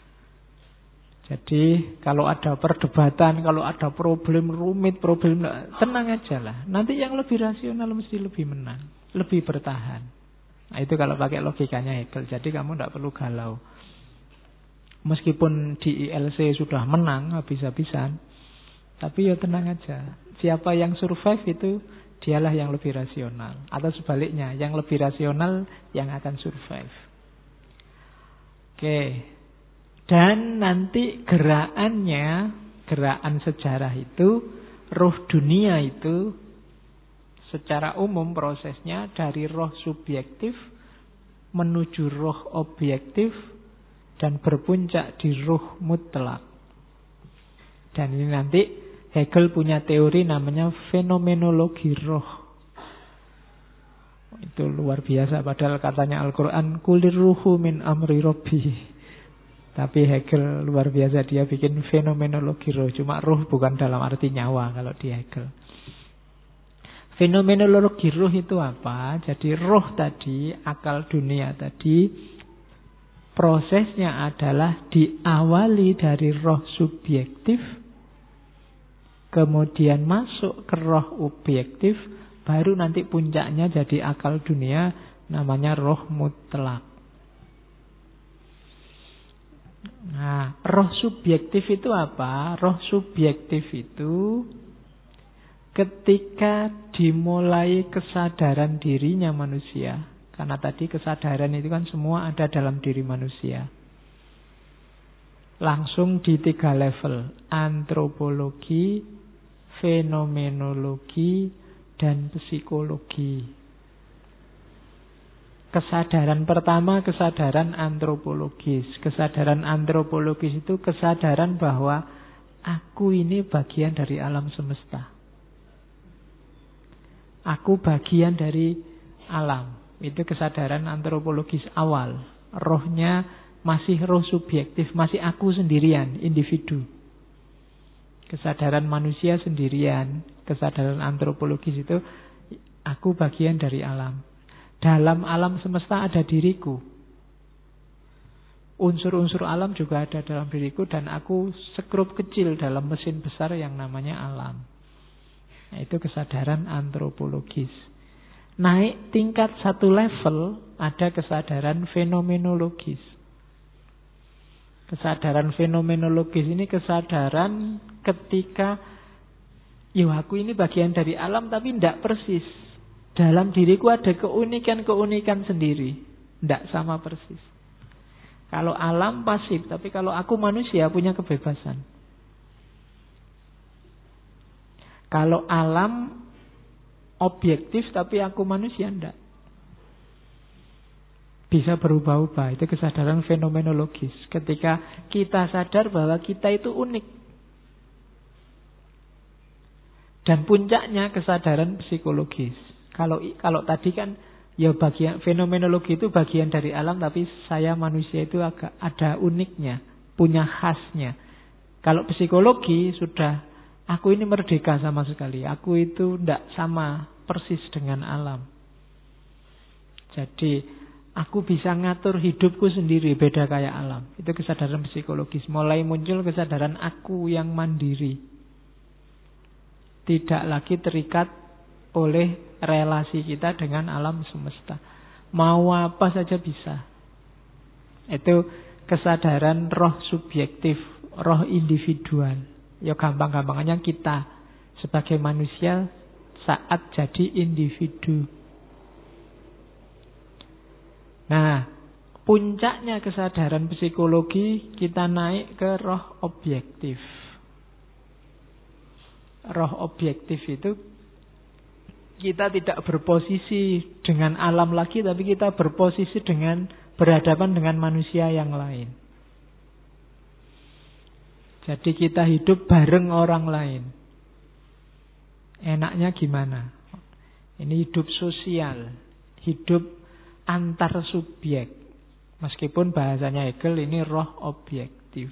Jadi kalau ada perdebatan, kalau ada problem rumit, tenang aja lah. Nanti yang lebih rasional mesti lebih menang, lebih bertahan. Nah itu kalau pakai logikanya Hegel. Jadi kamu tidak perlu galau. Meskipun di ILC sudah menang habis-habisan, tapi ya tenang aja. Siapa yang survive itu dialah yang lebih rasional. Atau sebaliknya, yang lebih rasional yang akan survive. Oke. Dan nanti gerakan sejarah itu, roh dunia itu, secara umum prosesnya dari roh subjektif menuju roh objektif dan berpuncak di roh mutlak. Dan ini nanti Hegel punya teori namanya fenomenologi roh. Itu luar biasa, padahal katanya Al-Quran kulir ruhu min amri robbi. Tapi Hegel luar biasa, dia bikin fenomenologi roh. Cuma roh bukan dalam arti nyawa kalau di Hegel. Fenomenologi roh itu apa? Jadi roh tadi, akal dunia tadi, prosesnya adalah diawali dari roh subjektif, kemudian masuk ke roh objektif, baru nanti puncaknya jadi akal dunia, namanya roh mutlak. Nah, roh subjektif itu apa? Roh subjektif itu ketika dimulai kesadaran dirinya manusia. Karena tadi kesadaran itu kan semua ada dalam diri manusia. Langsung di 3 level. Antropologi, fenomenologi, dan psikologi. Kesadaran pertama, kesadaran antropologis. Kesadaran antropologis itu kesadaran bahwa aku ini bagian dari alam semesta. Aku bagian dari alam. Itu kesadaran antropologis awal. Rohnya masih roh subjektif, masih aku sendirian, individu. Kesadaran manusia sendirian. Kesadaran antropologis itu aku bagian dari alam. Dalam alam semesta ada diriku. Unsur-unsur alam juga ada dalam diriku, dan aku sekrup kecil dalam mesin besar yang namanya alam. Nah, itu kesadaran antropologis. Naik tingkat 1 level, ada kesadaran fenomenologis. Kesadaran fenomenologis ini kesadaran ketika aku ini bagian dari alam tapi tidak persis. Dalam diriku ada keunikan-keunikan sendiri. Tidak sama persis. Kalau alam pasif, tapi kalau aku manusia punya kebebasan. Kalau alam objektif, tapi aku manusia tidak. Bisa berubah-ubah. Itu kesadaran fenomenologis. Ketika kita sadar bahwa kita itu unik. Dan puncaknya kesadaran psikologis. Kalau tadi kan ya bagian fenomenologi itu bagian dari alam, tapi saya manusia itu agak ada uniknya, punya khasnya. Kalau psikologi sudah aku ini merdeka sama sekali. Aku itu tidak sama persis dengan alam. Jadi aku bisa ngatur hidupku sendiri, beda kayak alam. Itu kesadaran psikologis. Mulai muncul kesadaran aku yang mandiri. Tidak lagi terikat oleh relasi kita dengan alam semesta. Mau apa saja bisa. Itu kesadaran roh subjektif, roh individual. Ya gampang-gampangannya kita sebagai manusia saat jadi individu. Nah, puncaknya kesadaran psikologi kita naik ke roh objektif. Roh objektif itu kita tidak berposisi dengan alam lagi, tapi kita berposisi berhadapan dengan manusia yang lain. Jadi kita hidup bareng orang lain. Enaknya gimana? Ini hidup sosial, hidup antar subjek. Meskipun bahasanya Hegel ini roh objektif.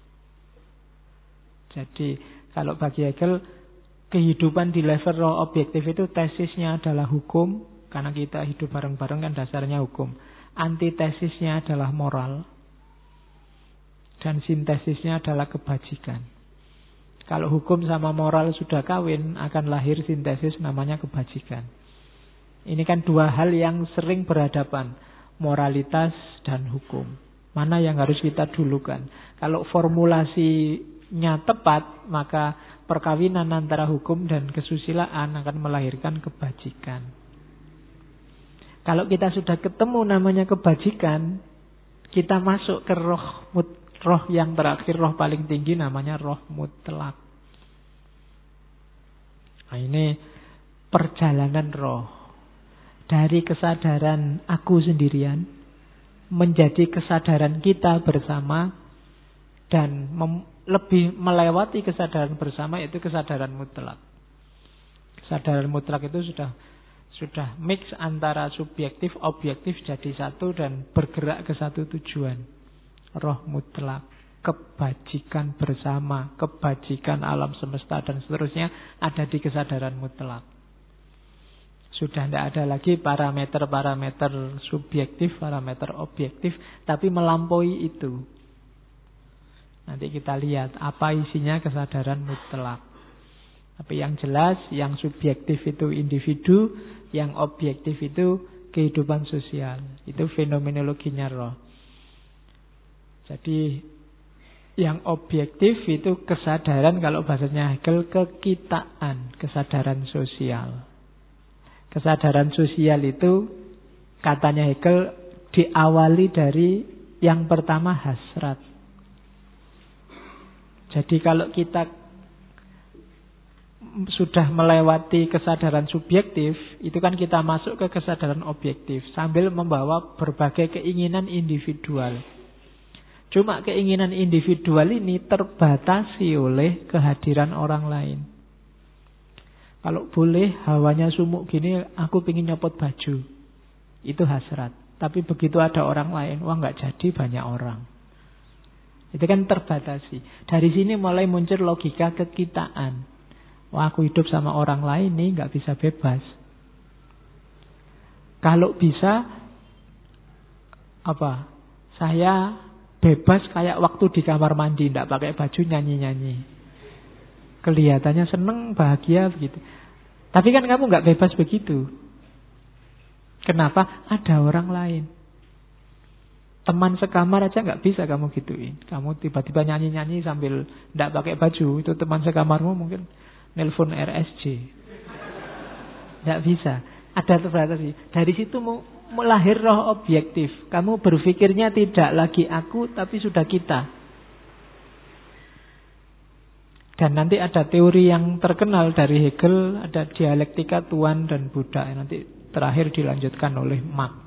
Jadi kalau bagi Hegel, kehidupan di level roh objektif itu tesisnya adalah hukum, karena kita hidup bareng-bareng kan dasarnya hukum. Antitesisnya adalah moral, dan sintesisnya adalah kebajikan. Kalau hukum sama moral sudah kawin, akan lahir sintesis namanya kebajikan. Ini kan dua hal yang sering berhadapan, moralitas dan hukum. Mana yang harus kita dulukan? Kalau formulasinya tepat, maka perkawinan antara hukum dan kesusilaan akan melahirkan kebajikan. Kalau kita sudah ketemu namanya kebajikan, kita masuk ke roh yang terakhir, roh paling tinggi namanya roh mutlak. Nah, ini perjalanan roh. Dari kesadaran aku sendirian menjadi kesadaran kita bersama, dan lebih melewati kesadaran bersama, yaitu kesadaran mutlak. Kesadaran mutlak itu sudah mix antara subjektif, objektif jadi satu dan bergerak ke satu tujuan. Roh mutlak, kebajikan bersama, kebajikan alam semesta dan seterusnya ada di kesadaran mutlak. Sudah tidak ada lagi parameter-parameter subjektif, parameter objektif, tapi melampaui itu. Nanti kita lihat apa isinya kesadaran mutlak. Tapi yang jelas, yang subjektif itu individu, yang objektif itu kehidupan sosial. Itu fenomenologinya roh. Jadi yang objektif itu kesadaran, kalau bahasanya Hegel, kekitaan, kesadaran sosial. Kesadaran sosial itu katanya Hegel diawali dari yang pertama hasrat. Jadi kalau kita sudah melewati kesadaran subjektif, itu kan kita masuk ke kesadaran objektif sambil membawa berbagai keinginan individual. Cuma keinginan individual ini terbatasi oleh kehadiran orang lain. Kalau boleh hawanya sumuk gini, aku pengen nyopot baju. Itu hasrat. Tapi begitu ada orang lain, wah nggak jadi, banyak orang. Itu kan terbatasi. Dari sini mulai muncul logika kekitaan. Wah, aku hidup sama orang lain nih, nggak bisa bebas. Kalau bisa, saya bebas kayak waktu di kamar mandi, nggak pakai baju, nyanyi-nyanyi. Kelihatannya seneng, bahagia begitu. Tapi kan kamu nggak bebas begitu. Kenapa? Ada orang lain. Teman sekamar aja nggak bisa kamu gituin. Kamu tiba-tiba nyanyi-nyanyi sambil nggak pakai baju, itu teman sekamarmu mungkin nelpon RSJ. Nggak bisa. Ada terbatasi. Dari situ melahir roh objektif. Kamu berpikirnya tidak lagi aku, tapi sudah kita. Dan nanti ada teori yang terkenal dari Hegel, ada dialektika Tuan dan budak. Nanti terakhir dilanjutkan oleh Marx.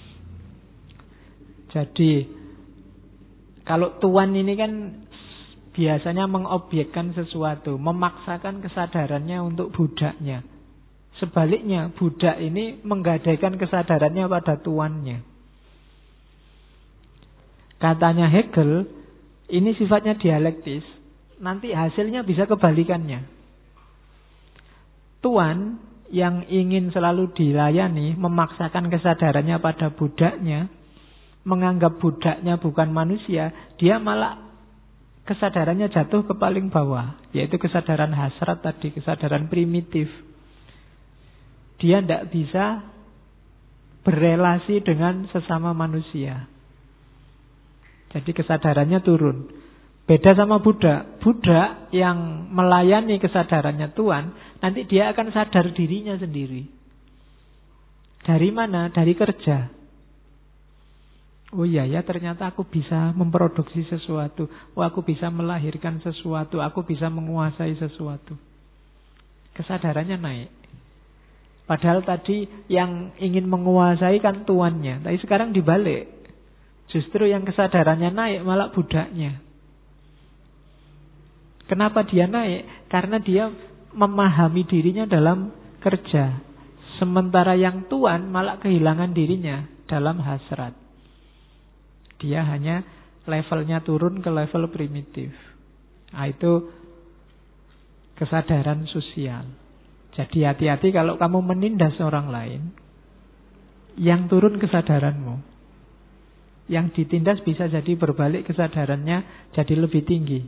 Jadi kalau Tuan ini kan biasanya mengobjekkan sesuatu, memaksakan kesadarannya untuk budaknya. Sebaliknya, budak ini menggadaikan kesadarannya pada tuannya. Katanya Hegel, ini sifatnya dialektis. Nanti hasilnya bisa kebalikannya. Tuan yang ingin selalu dilayani, memaksakan kesadarannya pada budaknya, menganggap budaknya bukan manusia, dia malah kesadarannya jatuh ke paling bawah, yaitu kesadaran hasrat tadi, kesadaran primitif. Dia tidak bisa berelasi dengan sesama manusia. Jadi kesadarannya turun. Beda sama budak. Budak yang melayani kesadarannya Tuhan, nanti dia akan sadar dirinya sendiri. Dari mana? Dari kerja. Oh iya ya, ternyata aku bisa memproduksi sesuatu. Oh, aku bisa melahirkan sesuatu. Aku bisa menguasai sesuatu. Kesadarannya naik. Padahal tadi yang ingin menguasai kan tuannya. Tapi sekarang dibalik. Justru yang kesadarannya naik malah budaknya. Kenapa dia naik? Karena dia memahami dirinya dalam kerja. Sementara yang tuan malah kehilangan dirinya dalam hasrat. Dia hanya levelnya turun ke level primitif. Nah, itu kesadaran sosial. Jadi hati-hati kalau kamu menindas orang lain, yang turun kesadaranmu. Yang ditindas bisa jadi berbalik kesadarannya jadi lebih tinggi.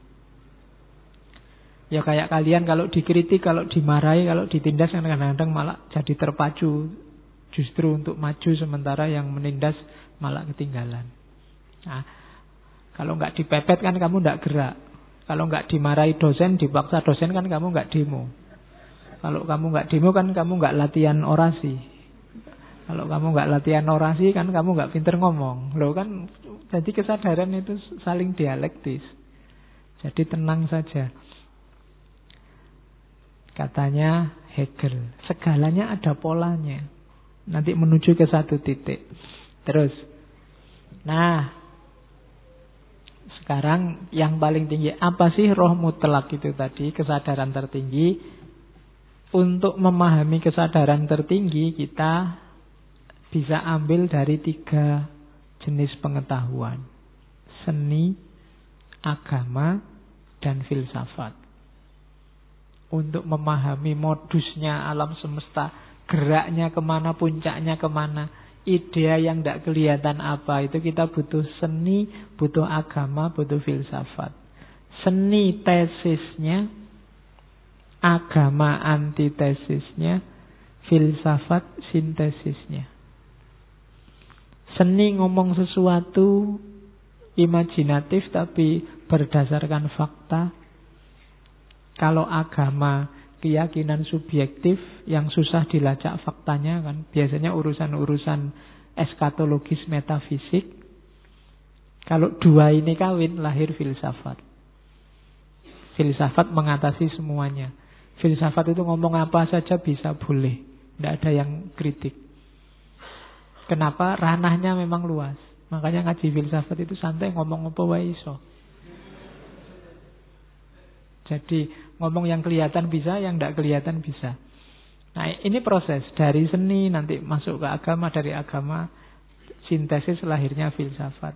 Ya kayak kalian kalau dikritik, kalau dimarahi, kalau ditindas kadang-kadang malah jadi terpacu justru untuk maju, sementara yang menindas malah ketinggalan. Nah, kalau nggak dipepet kan kamu nggak gerak. Kalau nggak dimarahi dosen, dipaksa dosen kan kamu nggak demo. Kalau kamu nggak demo kan kamu nggak latihan orasi. Kalau kamu nggak latihan orasi kan kamu nggak pinter ngomong. Loh kan, jadi kesadaran itu saling dialektis. Jadi tenang saja. Katanya Hegel, segalanya ada polanya. Nanti menuju ke satu titik. Terus, nah, sekarang yang paling tinggi, apa sih roh mutlak itu tadi, kesadaran tertinggi? Untuk memahami kesadaran tertinggi, kita bisa ambil dari 3 jenis pengetahuan. Seni, agama, dan filsafat. Untuk memahami modusnya alam semesta, geraknya kemana, puncaknya kemana, ide yang tidak kelihatan apa, itu kita butuh seni, butuh agama, butuh filsafat. Seni tesisnya, agama antitesisnya, filsafat sintesisnya. Seni ngomong sesuatu imajinatif tapi berdasarkan fakta. Kalau agama keyakinan subjektif yang susah dilacak faktanya kan, biasanya urusan-urusan eskatologis metafisik. Kalau 2 ini kawin, lahir filsafat. Filsafat mengatasi semuanya. Filsafat itu ngomong apa saja bisa, boleh, tidak ada yang kritik. Kenapa? Ranahnya memang luas. Makanya ngaji filsafat itu santai, ngomong apa wae iso. Jadi ngomong yang kelihatan bisa, yang tidak kelihatan bisa. Nah, ini proses dari seni nanti masuk ke agama, dari agama sintesis lahirnya filsafat.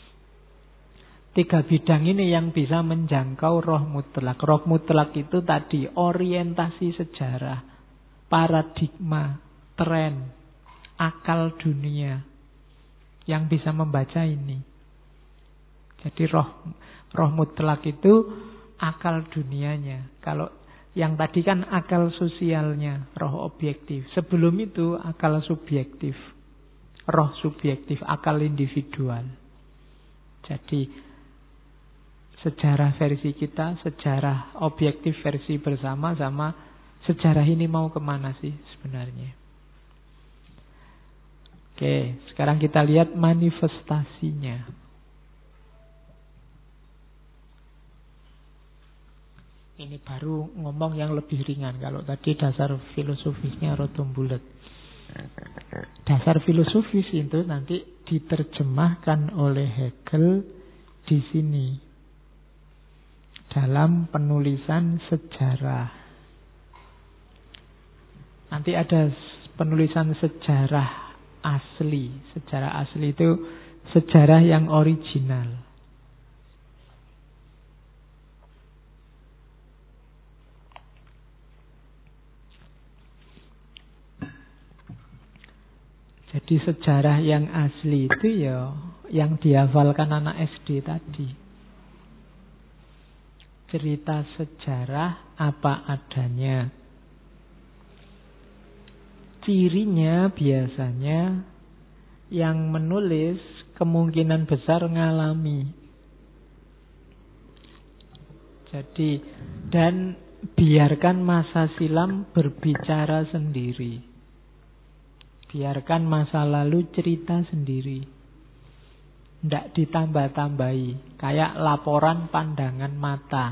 3 bidang ini yang bisa menjangkau roh mutlak. Roh mutlak itu tadi orientasi sejarah, paradigma, tren, akal dunia yang bisa membaca ini. Jadi roh mutlak itu akal dunianya. Kalau yang tadi kan akal sosialnya, roh objektif. Sebelum itu akal subjektif, roh subjektif, akal individual. Jadi sejarah versi kita, sejarah objektif versi bersama, sama sejarah ini mau kemana sih sebenarnya. Oke, sekarang kita lihat manifestasinya. Ini baru ngomong yang lebih ringan. Kalau tadi dasar filosofisnya rotum bulet. Dasar filosofis itu nanti diterjemahkan oleh Hegel di sini dalam penulisan sejarah. Nanti ada penulisan sejarah asli. Sejarah asli itu sejarah yang original. Jadi sejarah yang asli itu ya yang dihafalkan anak SD tadi. Cerita sejarah apa adanya. Cirinya biasanya yang menulis kemungkinan besar ngalami. Jadi, dan biarkan masa silam berbicara sendiri. Biarkan masa lalu cerita sendiri. Tidak ditambah-tambahi. Kayak laporan pandangan mata.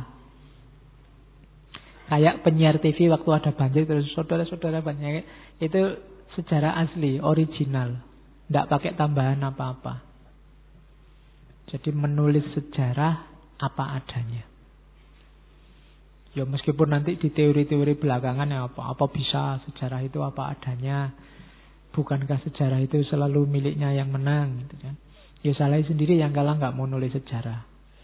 Kayak penyiar TV waktu ada banjir terus saudara-saudara banyak. Itu sejarah asli, original. Tidak pakai tambahan apa-apa. Jadi menulis sejarah apa adanya. Ya meskipun nanti di teori-teori belakangan ya apa bisa sejarah itu apa adanya. Bukankah sejarah itu selalu miliknya yang menang gitu kan. Ya salah sendiri yang kalah nggak mau nulis sejarah.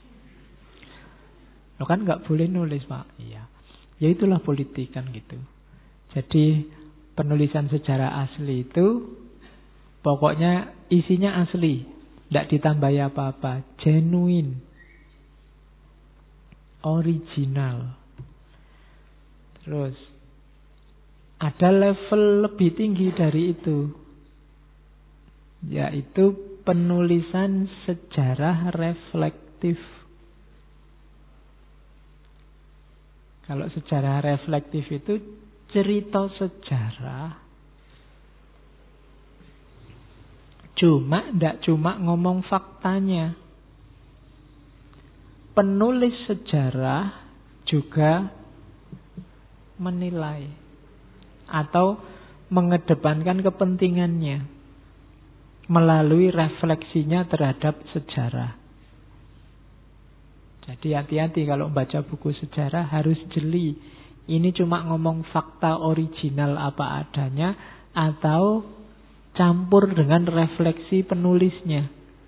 Lo kan nggak boleh nulis Pak. Iya. Ya itulah politik kan gitu. Jadi penulisan sejarah asli itu pokoknya isinya asli. Tidak ditambahi apa-apa. Genuine. Original. Terus ada level lebih tinggi dari itu, yaitu penulisan sejarah reflektif. Kalau sejarah reflektif itu cerita sejarah, tidak cuma ngomong faktanya. Penulis sejarah juga menilai atau mengedepankan kepentingannya melalui refleksinya terhadap sejarah. Jadi hati-hati kalau membaca buku sejarah, harus jeli. Ini cuma ngomong fakta original apa adanya atau campur dengan refleksi penulisnya.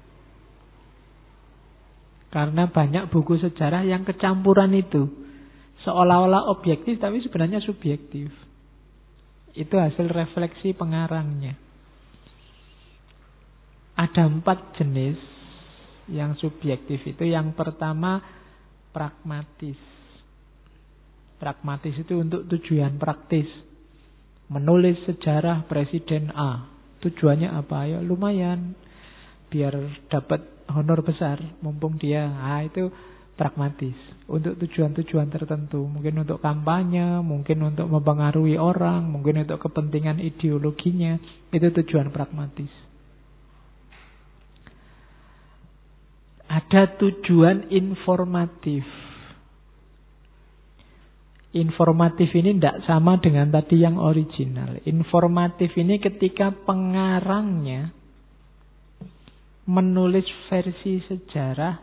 Karena banyak buku sejarah yang kecampuran itu. Seolah-olah objektif tapi sebenarnya subjektif. Itu hasil refleksi pengarangnya. Ada 4 jenis yang subjektif itu. Yang pertama pragmatis. Pragmatis itu untuk tujuan praktis. Menulis sejarah Presiden A. Tujuannya apa? Ya lumayan. Biar dapat honor besar. Mumpung dia. Itu pragmatis. Untuk tujuan-tujuan tertentu. Mungkin untuk kampanye. Mungkin untuk mempengaruhi orang. Mungkin untuk kepentingan ideologinya. Itu tujuan pragmatis. Ada tujuan informatif. Informatif ini tidak sama dengan tadi yang original. Informatif ini ketika pengarangnya menulis versi sejarah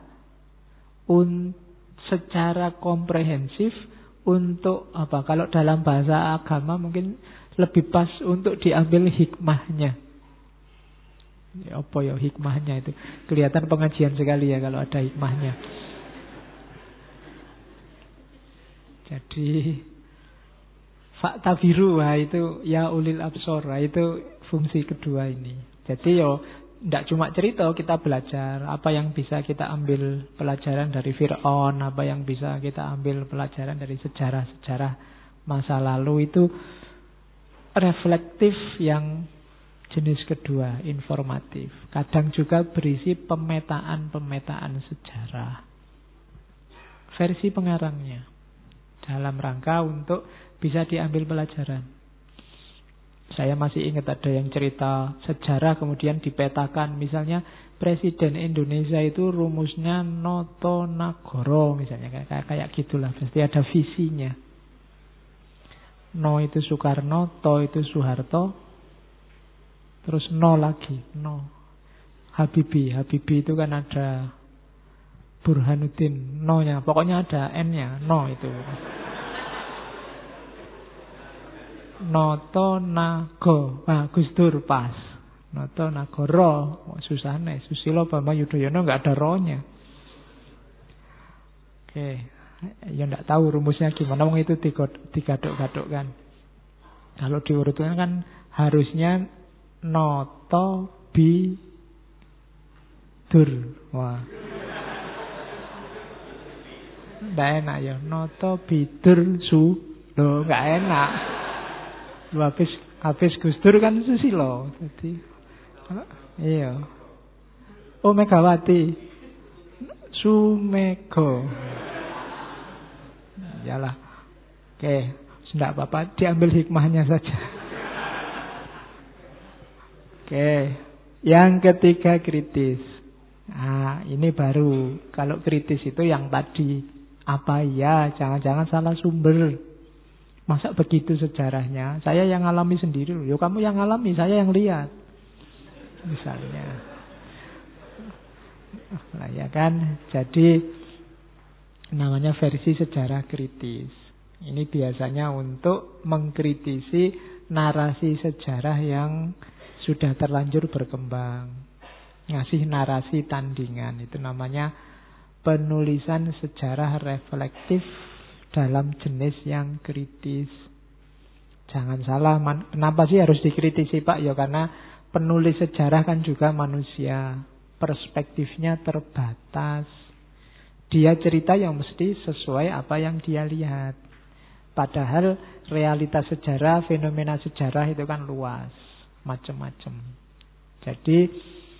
secara komprehensif untuk apa? Kalau dalam bahasa agama mungkin lebih pas untuk diambil hikmahnya. Ya, apa ya hikmahnya itu? Kelihatan pengajian sekali ya kalau ada hikmahnya. Jadi fakta biru itu ya ulil absor, itu fungsi kedua ini. Jadi yo tidak cuma cerita, kita belajar apa yang bisa kita ambil pelajaran dari Fir'aun, apa yang bisa kita ambil pelajaran dari sejarah-sejarah masa lalu. Itu reflektif yang jenis kedua, informatif. Kadang juga berisi pemetaan-pemetaan sejarah. Versi pengarangnya. Dalam rangka untuk bisa diambil pelajaran. Saya masih ingat ada yang cerita sejarah kemudian dipetakan. Misalnya Presiden Indonesia itu rumusnya Noto Nagoro misalnya. Kayak gitulah. Pasti ada visinya. No itu Soekarno, To itu Soeharto. Terus no lagi, no. Habibie itu kan ada Burhanuddin, no-nya. Pokoknya ada N-nya, no itu. Noto Nago, Gus Dur pas. Noto Nagoro, susah nih. Susilo Bambang Yudhoyono nggak ada ro-nya. Oke, ya nggak tahu rumusnya gimana. Wong itu digaduk-gadukkan. Kalau diurutkan kan harusnya Noto Bi Dur. Wah. Nggak enak ya. Noto Bidur Su. Loh, nggak enak. Lu habis Gus Dur kan Susilo. Jadi iya. Oh Megawati. Sumego. Yalah. Oke, enggak apa-apa, diambil hikmahnya saja. Oke, yang ketiga kritis. Nah, ini baru. Kalau kritis itu yang tadi. Apa ya? Jangan-jangan salah sumber. Masa begitu sejarahnya? Saya yang alami sendiri. Yo kamu yang alami, saya yang lihat. Misalnya. Nah, ya kan? Jadi namanya versi sejarah kritis. Ini biasanya untuk mengkritisi narasi sejarah yang sudah terlanjur berkembang. Ngasih narasi tandingan. Itu namanya penulisan sejarah reflektif dalam jenis yang kritis. Jangan salah, kenapa sih harus dikritisi Pak? Ya karena penulis sejarah kan juga manusia. Perspektifnya terbatas. Dia cerita yang mesti sesuai apa yang dia lihat. Padahal realitas sejarah, fenomena sejarah itu kan luas. Macam-macam. Jadi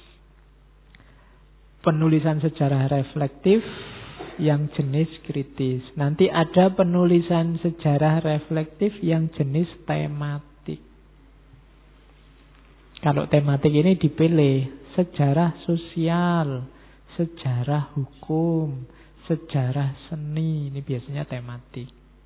penulisan sejarah reflektif yang jenis kritis. Nanti ada penulisan sejarah reflektif yang jenis tematik. Kalau tematik ini dipilih sejarah sosial, sejarah hukum, sejarah seni. Ini biasanya tematik.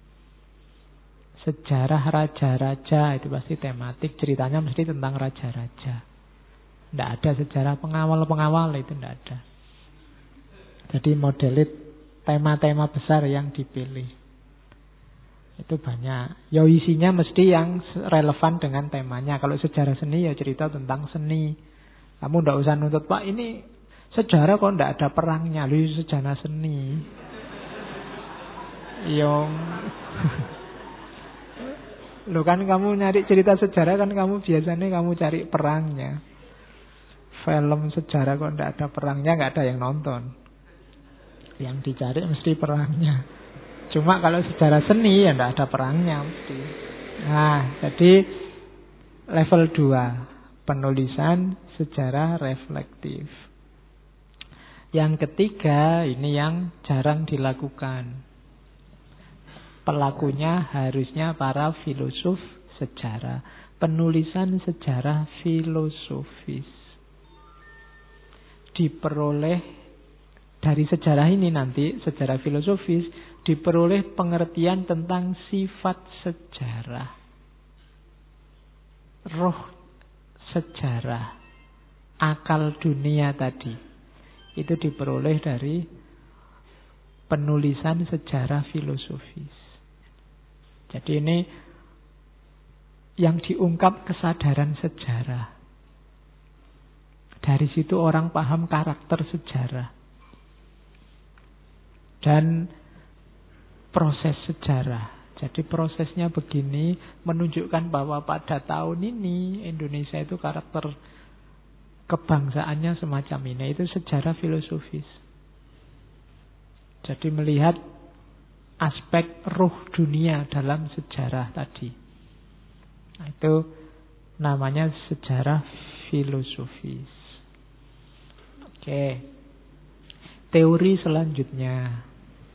Sejarah raja-raja itu pasti tematik. Ceritanya mesti tentang raja-raja. Tidak ada sejarah pengawal-pengawal, itu tidak ada. Jadi modelit tema-tema besar yang dipilih. Itu banyak. Ya isinya mesti yang relevan dengan temanya. Kalau sejarah seni ya cerita tentang seni. Kamu tidak usah nuntut, Pak ini sejarah kok tidak ada perangnya. Lu sejarah seni. Yang lu kan kamu nyari cerita sejarah kan kamu biasanya kamu cari perangnya. Film sejarah kok tidak ada perangnya, nggak ada yang nonton. Yang dicari mesti perangnya. Cuma kalau sejarah seni ya tidak ada perangnya mesti. Nah, jadi level 2 penulisan sejarah reflektif. Yang ketiga ini yang jarang dilakukan. Pelakunya harusnya para filosof sejarah. Penulisan sejarah filosofis. Diperoleh dari sejarah ini nanti, sejarah filosofis, diperoleh pengertian tentang sifat sejarah. Roh sejarah. Akal dunia tadi. Itu diperoleh dari penulisan sejarah filosofis. Jadi ini yang diungkap kesadaran sejarah. Dari situ orang paham karakter sejarah. Dan proses sejarah. Jadi prosesnya begini menunjukkan bahwa pada tahun ini Indonesia itu karakter kebangsaannya semacam ini. Itu sejarah filosofis. Jadi melihat aspek ruh dunia dalam sejarah tadi. Nah, itu namanya sejarah filosofis. Oke. Teori selanjutnya.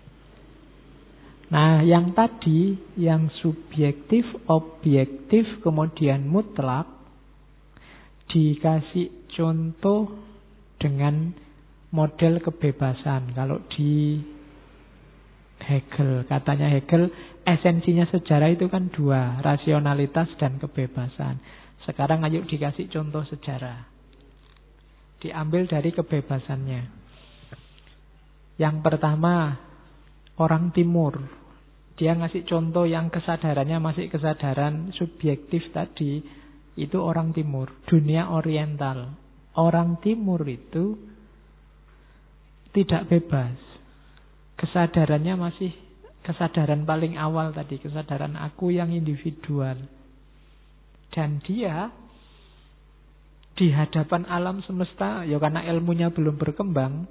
Nah, yang tadi, yang subjektif, objektif, kemudian mutlak, dikasih contoh dengan model kebebasan. Kalau di Hegel, katanya Hegel, esensinya sejarah itu kan dua, rasionalitas dan kebebasan. Sekarang ayo dikasih contoh sejarah. Diambil dari kebebasannya. Yang pertama, orang Timur. Dia ngasih contoh yang kesadarannya masih kesadaran subjektif tadi. Itu orang Timur, dunia oriental. Orang Timur itu tidak bebas. Kesadarannya masih kesadaran paling awal tadi. Kesadaran aku yang individual. Dan dia di hadapan alam semesta, ya karena ilmunya belum berkembang,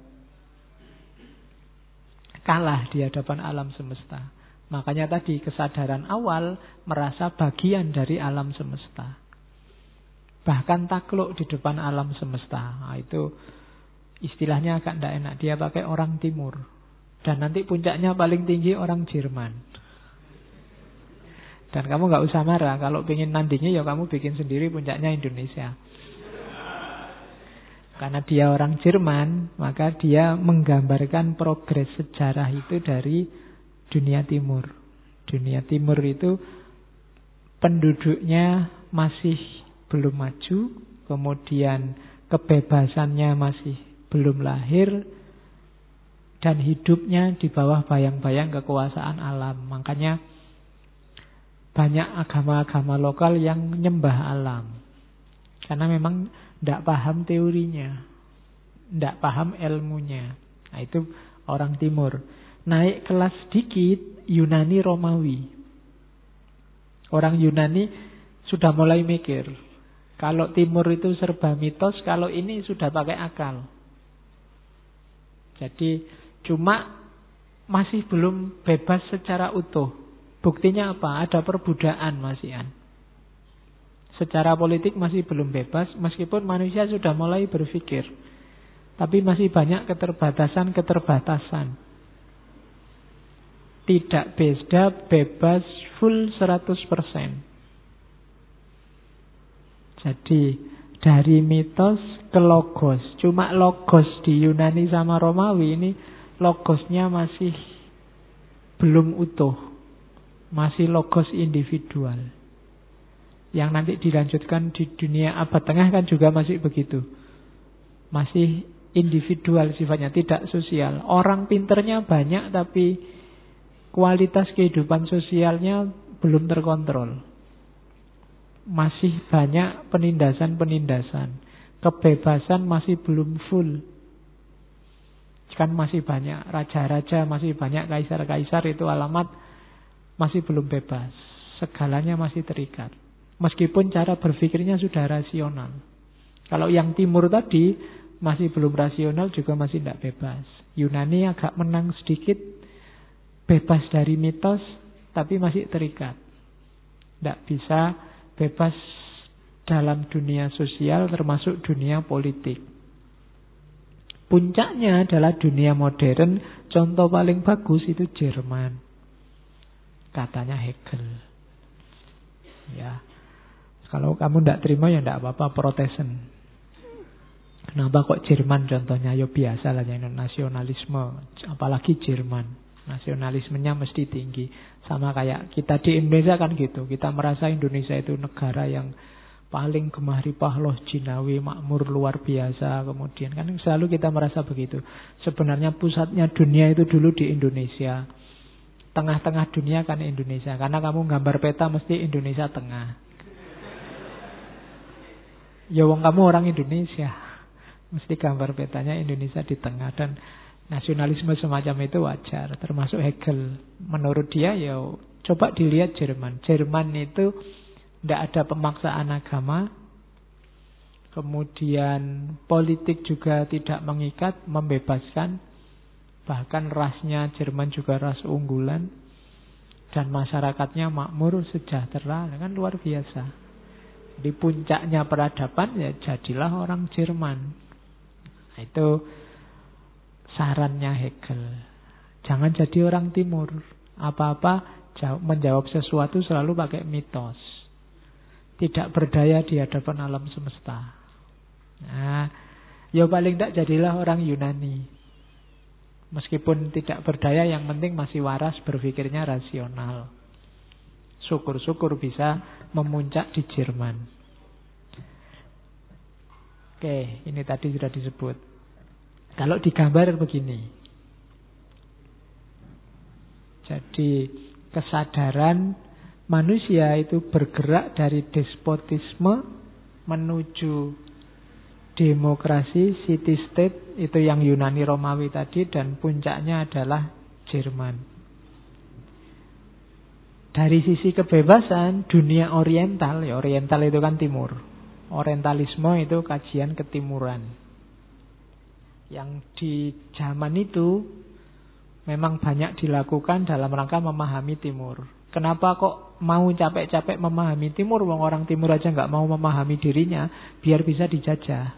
kalah di hadapan alam semesta. Makanya tadi kesadaran awal merasa bagian dari alam semesta. Bahkan takluk di depan alam semesta. Nah, itu istilahnya agak tidak enak. Dia pakai orang Timur. Dan nanti puncaknya paling tinggi orang Jerman. Dan kamu nggak usah marah. Kalau pengen nandingnya ya kamu bikin sendiri puncaknya Indonesia. Karena dia orang Jerman, maka dia menggambarkan progres sejarah itu dari dunia timur. Dunia timur itu penduduknya masih belum maju, kemudian kebebasannya masih belum lahir, dan hidupnya di bawah bayang-bayang kekuasaan alam. Makanya banyak agama-agama lokal yang nyembah alam. Karena memang tidak paham teorinya, tidak paham ilmunya. Nah, itu orang timur. Naik kelas sedikit, Yunani Romawi. Orang Yunani sudah mulai mikir. Kalau timur itu serba mitos, kalau ini sudah pakai akal. Jadi cuma masih belum bebas secara utuh. Buktinya apa? Ada perbudaan masih. Secara politik masih belum bebas, meskipun manusia sudah mulai berpikir. Tapi masih banyak keterbatasan. Tidak beda bebas full 100%. Jadi dari mitos ke logos. Cuma logos di Yunani sama Romawi ini logosnya masih belum utuh. Masih logos individual. Yang nanti dilanjutkan di dunia abad tengah kan juga masih begitu. Masih individual sifatnya, tidak sosial. Orang pinternya banyak tapi kualitas kehidupan sosialnya belum terkontrol. Masih banyak penindasan-penindasan. Kebebasan masih belum full. Kan masih banyak raja-raja, masih banyak kaisar-kaisar, itu alamat masih belum bebas. Segalanya masih terikat. Meskipun cara berpikirnya sudah rasional. Kalau yang timur tadi masih belum rasional, juga masih tidak bebas. Yunani agak menang sedikit, bebas dari mitos, tapi masih terikat. Tidak bisa bebas dalam dunia sosial, termasuk dunia politik. Puncaknya adalah dunia modern. Contoh paling bagus itu Jerman, katanya Hegel. Ya, kalau kamu tidak terima ya tidak apa-apa, Protestan. Kenapa kok Jerman contohnya? Ya biasa lah, nasionalisme. Apalagi Jerman, nasionalismenya mesti tinggi. Sama kayak kita di Indonesia kan gitu. Kita merasa Indonesia itu negara yang paling gemah ripah loh, jinawi, makmur, luar biasa. Kemudian kan selalu kita merasa begitu. Sebenarnya pusatnya dunia itu dulu di Indonesia. Tengah-tengah dunia kan Indonesia. Karena kamu gambar peta mesti Indonesia tengah. Ya wong kamu orang Indonesia, mesti gambar petanya Indonesia di tengah. Dan nasionalisme semacam itu wajar. Termasuk Hegel. Menurut dia ya coba dilihat Jerman. Jerman itu tidak ada pemaksaan agama. Kemudian politik juga tidak mengikat, membebaskan. Bahkan rasnya Jerman juga ras unggulan. Dan masyarakatnya makmur, sejahtera. Kan luar biasa. Di puncaknya peradaban ya jadilah orang Jerman. Nah, itu sarannya Hegel. Jangan jadi orang timur. Apa-apa menjawab sesuatu selalu pakai mitos. Tidak berdaya di hadapan alam semesta. Nah, ya paling tidak jadilah orang Yunani. Meskipun tidak berdaya, yang penting masih waras, berpikirnya rasional. Syukur-syukur bisa memuncak di Jerman. Oke, ini tadi sudah disebut. Kalau digambar begini. Jadi kesadaran manusia itu bergerak dari despotisme menuju demokrasi, city state, itu yang Yunani Romawi tadi, dan puncaknya adalah Jerman. Dari sisi kebebasan, dunia oriental, ya oriental itu kan timur. Orientalisme itu kajian ketimuran. Yang di zaman itu memang banyak dilakukan dalam rangka memahami timur. Kenapa kok mau capek-capek memahami timur? Wong orang timur aja nggak mau memahami dirinya, biar bisa dijajah.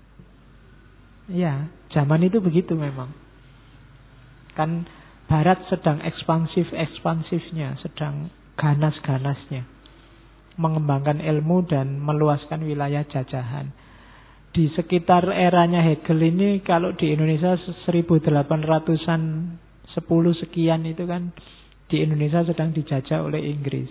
Ya, zaman itu begitu memang. Kan Barat sedang ekspansif-ekspansifnya, sedang ganas-ganasnya. Mengembangkan ilmu dan meluaskan wilayah jajahan. Di sekitar eranya Hegel ini, kalau di Indonesia 1800-an 10 sekian itu kan di Indonesia sedang dijajah oleh Inggris.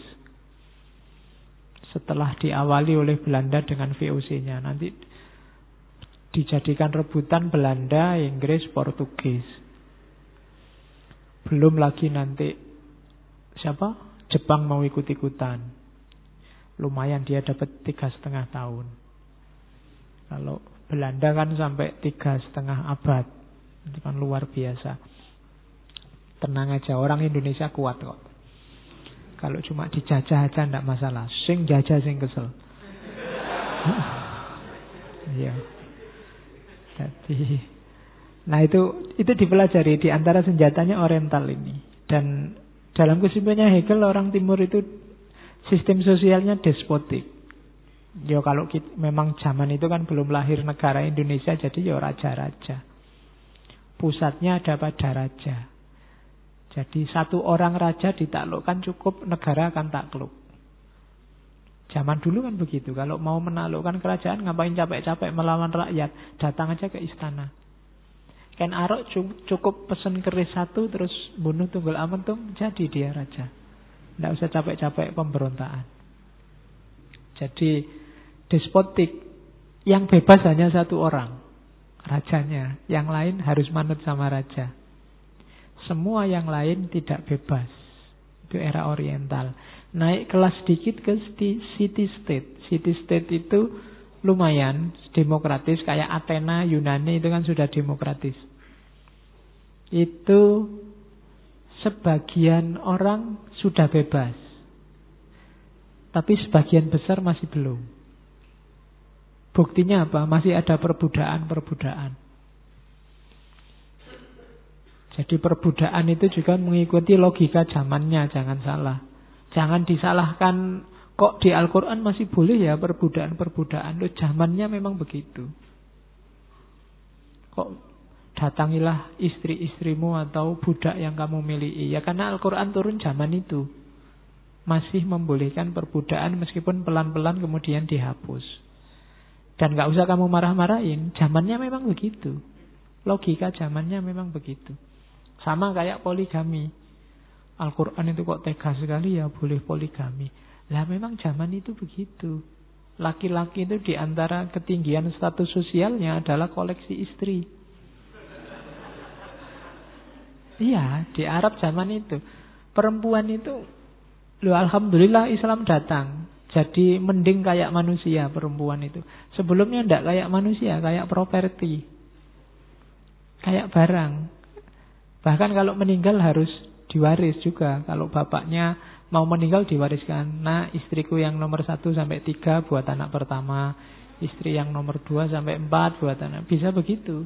Setelah diawali oleh Belanda dengan VOC-nya, nanti dijadikan rebutan Belanda, Inggris, Portugis. Belum lagi nanti siapa? Jepang mau ikut-ikutan. Lumayan dia dapat 3,5 tahun. Kalau Belanda kan sampai 3,5 abad. Itu kan luar biasa. Tenang aja, orang Indonesia kuat kok. Kalau cuma dijajah aja enggak masalah. Sing jajah sing kesel. Iya. Jadi, nah itu dipelajari di antara senjatanya Oriental ini. Dan dalam kesimpulannya Hegel, orang Timur itu sistem sosialnya despotik. Ya kalau memang zaman itu kan belum lahir negara Indonesia, jadi ya raja-raja. Pusatnya ada pada raja. Jadi satu orang raja ditaklukkan cukup, negara akan takluk. Zaman dulu kan begitu. Kalau mau menaklukkan kerajaan, ngapain capek-capek melawan rakyat? Datang aja ke istana. Ken Arok cukup pesen keris 1 terus bunuh Tunggul Ametung, jadi dia raja. Tidak usah capek-capek pemberontakan. Jadi despotik. Yang bebas hanya satu orang, rajanya. Yang lain harus manut sama raja. Semua yang lain tidak bebas. Itu era Oriental. Naik kelas sedikit ke city state. City state itu lumayan demokratis. Kayak Athena, Yunani itu kan sudah demokratis. Itu sebagian orang sudah bebas. Tapi sebagian besar masih belum. Buktinya apa? Masih ada perbudakan. Jadi perbudakan itu juga mengikuti logika zamannya, jangan salah. Jangan disalahkan, kok di Al-Quran masih boleh ya perbudakan. Loh, zamannya memang begitu. Kok datangilah istri-istrimu atau budak yang kamu miliki. Ya karena Al-Quran turun zaman itu. Masih membolehkan perbudakan meskipun pelan-pelan kemudian dihapus. Dan gak usah kamu marah-marahin, zamannya memang begitu. Logika zamannya memang begitu. Sama kayak poligami. Al-Quran itu kok tega sekali ya boleh poligami. Lah memang zaman itu begitu. Laki-laki itu di antara ketinggian status sosialnya adalah koleksi istri. Iya, di Arab zaman itu. Perempuan itu, loh alhamdulillah Islam datang. Jadi mending kayak manusia perempuan itu. Sebelumnya enggak kayak manusia, kayak properti. Kayak barang. Bahkan kalau meninggal harus diwaris juga. Kalau bapaknya mau meninggal diwariskan. Nah, istriku yang nomor 1 sampai 3 buat anak pertama. Istri yang nomor 2 sampai 4 buat anak. Bisa begitu.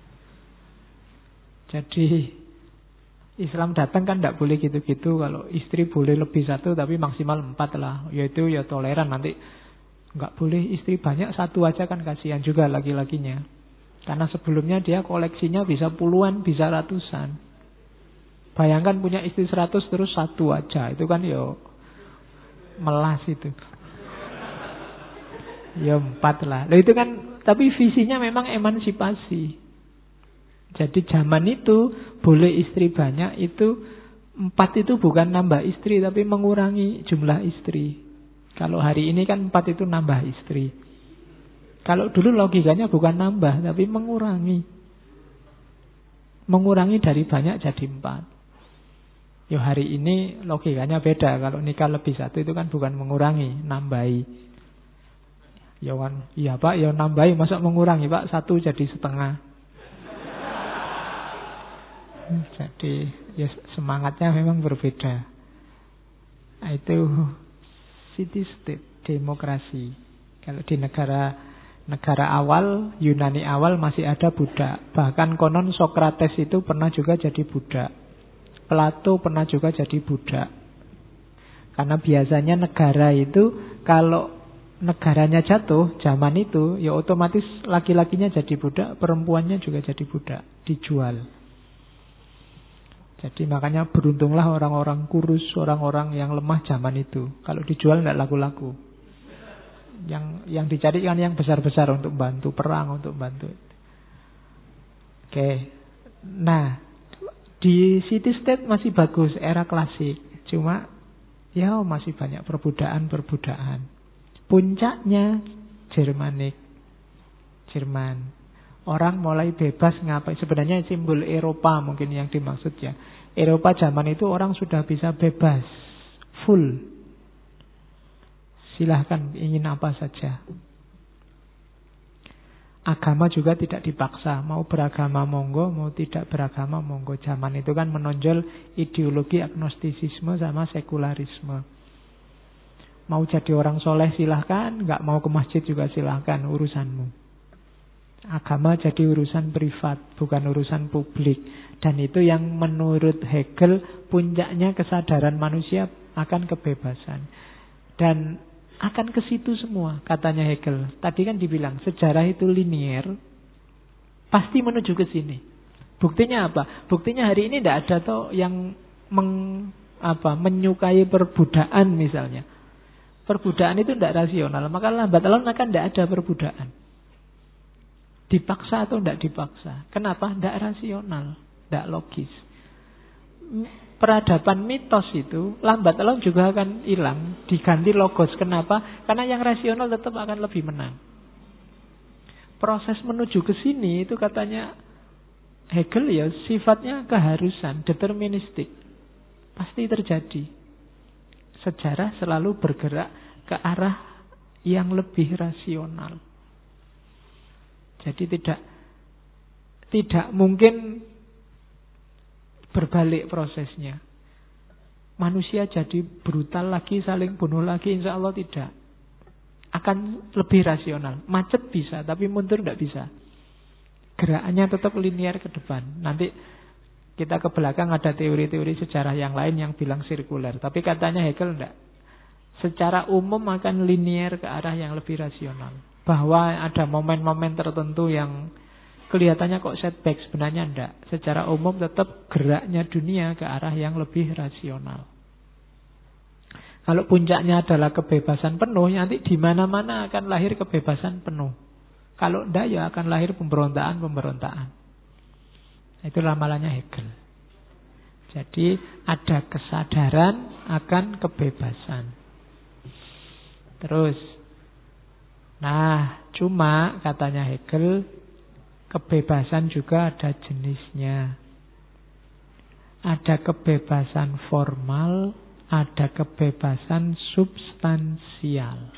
Jadi Islam datang kan tidak boleh gitu-gitu. Kalau istri boleh lebih 1 tapi maksimal 4 lah. Yaitu ya toleran. Nanti nggak boleh istri banyak, 1 aja kan kasihan juga laki-lakinya. Karena sebelumnya dia koleksinya bisa puluhan, bisa ratusan. Bayangkan punya istri 100 terus 1 aja. Itu kan ya melas itu. Ya 4 lah. Loh itu kan, tapi visinya memang emansipasi. Jadi zaman itu boleh istri banyak, itu 4 itu bukan nambah istri tapi mengurangi jumlah istri. Kalau hari ini kan 4 itu nambah istri. Kalau dulu logikanya bukan nambah tapi mengurangi. Mengurangi dari banyak jadi 4. Yo hari ini logikanya beda. Kalau nikah lebih 1 itu kan bukan mengurangi, nambahi. Ya kan, iya Pak, ya nambahi, masa mengurangi Pak, 1 jadi setengah. Jadi ya semangatnya memang berbeda. Nah, itu city state, demokrasi. Kalau di negara awal, Yunani awal masih ada budak. Bahkan konon Sokrates itu pernah juga jadi budak. Plato pernah juga jadi budak. Karena biasanya negara itu kalau negaranya jatuh zaman itu, ya otomatis laki-lakinya jadi budak, perempuannya juga jadi budak, dijual. Jadi makanya beruntunglah orang-orang kurus, orang-orang yang lemah zaman itu. Kalau dijual tidak laku-laku. Yang dicari kan yang besar-besar untuk bantu perang, untuk bantu. Oke. Nah, di city state masih bagus, era klasik. Cuma ya masih banyak perbudakan. Puncaknya Jerman. Orang mulai bebas ngapain. Sebenarnya simbol Eropa mungkin yang dimaksud ya. Eropa zaman itu orang sudah bisa bebas. full. Silahkan ingin apa saja. Agama juga tidak dipaksa. Mau beragama monggo, mau tidak beragama monggo. Zaman itu kan menonjol ideologi agnostisisme sama sekularisme. Mau jadi orang soleh silahkan, nggak mau ke masjid juga silahkan, urusanmu. Agama jadi urusan privat, bukan urusan publik. Dan itu yang menurut Hegel puncaknya kesadaran manusia akan kebebasan. Dan akan ke situ semua, katanya Hegel. Tadi kan dibilang sejarah itu linier, pasti menuju ke sini. Buktinya apa? Buktinya hari ini tidak ada toh yang menyukai perbudakan misalnya. Perbudakan itu tidak rasional, maka lambat laun akan tidak ada perbudakan. Dipaksa atau tidak dipaksa. Kenapa? Tidak rasional, tidak logis. Peradaban mitos itu lambat laun juga akan hilang, diganti logos. Kenapa? Karena yang rasional tetap akan lebih menang. Proses menuju ke sini itu katanya Hegel ya sifatnya keharusan, deterministik. Pasti terjadi. Sejarah selalu bergerak ke arah yang lebih rasional. Jadi tidak mungkin berbalik prosesnya. Manusia jadi brutal lagi, saling bunuh lagi, insya Allah tidak. Akan lebih rasional. Macet bisa, tapi mundur tidak bisa. Gerakannya tetap linear ke depan. Nanti kita ke belakang ada teori-teori sejarah yang lain yang bilang sirkuler. Tapi katanya Hegel tidak. Secara umum akan linear ke arah yang lebih rasional. Bahwa ada momen-momen tertentu yang kelihatannya kok setback, sebenarnya enggak. Secara umum tetap geraknya dunia ke arah yang lebih rasional. Kalau puncaknya adalah kebebasan penuh, nanti di mana-mana akan lahir kebebasan penuh. Kalau enggak ya akan lahir pemberontakan. Itu ramalannya Hegel. Jadi ada kesadaran akan kebebasan. Terus, nah cuma katanya Hegel, kebebasan juga ada jenisnya. Ada kebebasan formal, ada kebebasan substansial.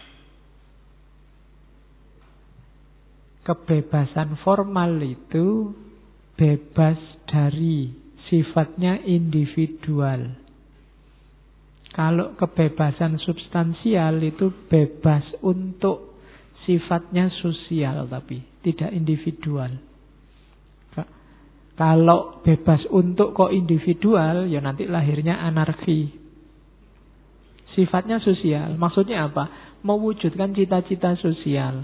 Kebebasan formal itu bebas dari sifatnya individual. Kalau kebebasan substansial itu bebas untuk sifatnya sosial tapi tidak individual. Kalau bebas untuk kok individual, ya nanti lahirnya anarki. Sifatnya sosial. Maksudnya apa? Mewujudkan cita-cita sosial.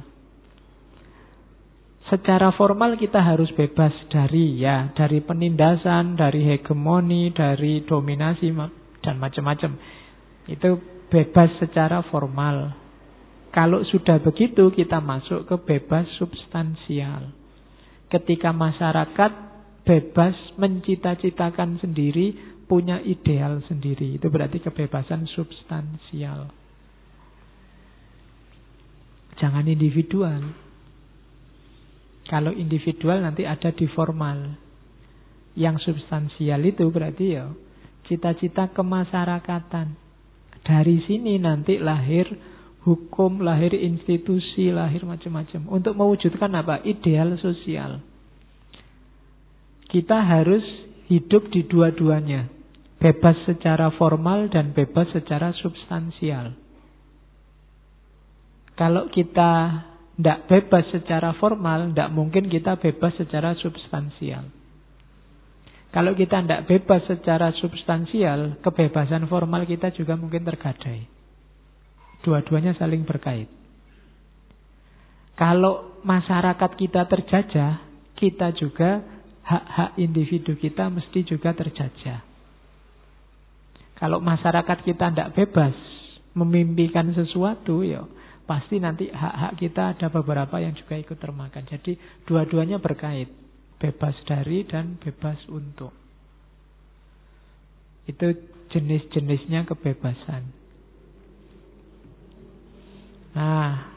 Secara formal kita harus bebas dari penindasan, dari hegemoni, dari dominasi dan macam-macam. Itu bebas secara formal. Kalau sudah begitu kita masuk ke bebas substansial. Ketika masyarakat bebas mencita-citakan sendiri, punya ideal sendiri. Itu berarti kebebasan substansial. Jangan individual. Kalau individual nanti ada di formal. Yang substansial itu berarti ya cita-cita kemasyarakatan. Dari sini nanti lahir hukum, lahir institusi, lahir macam-macam. Untuk mewujudkan apa? Ideal sosial. Kita harus hidup di dua-duanya. Bebas secara formal dan bebas secara substansial. Kalau kita tidak bebas secara formal, tidak mungkin kita bebas secara substansial. Kalau kita tidak bebas secara substansial, kebebasan formal kita juga mungkin tergadai. Dua-duanya saling berkait. Kalau masyarakat kita terjajah, kita juga hak-hak individu kita mesti juga terjajah. Kalau masyarakat kita tidak bebas memimpikan sesuatu, ya pasti nanti hak-hak kita ada beberapa yang juga ikut termakan. Jadi dua-duanya berkait. Bebas dari dan bebas untuk. Itu jenis-jenisnya kebebasan. Nah,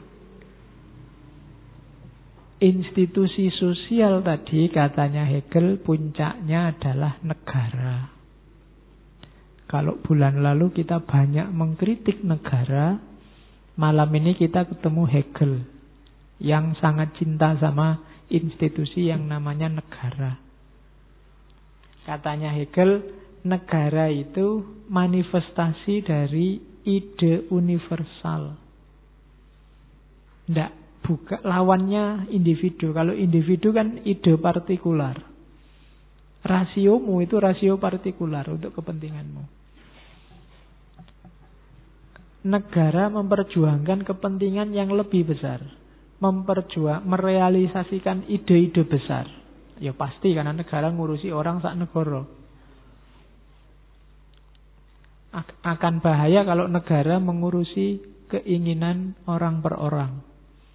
institusi sosial tadi katanya Hegel puncaknya adalah negara. Kalau bulan lalu kita banyak mengkritik negara, malam ini kita ketemu Hegel yang sangat cinta sama institusi yang namanya negara. Katanya Hegel, negara itu manifestasi dari ide universal. Lawannya individu. Kalau individu kan ide partikular. Rasiomu itu rasio partikular untuk kepentinganmu. Negara memperjuangkan kepentingan yang lebih besar. Merealisasikan ide-ide besar. Ya pasti karena negara ngurusi orang sak negara. Akan bahaya kalau negara mengurusi keinginan orang per orang.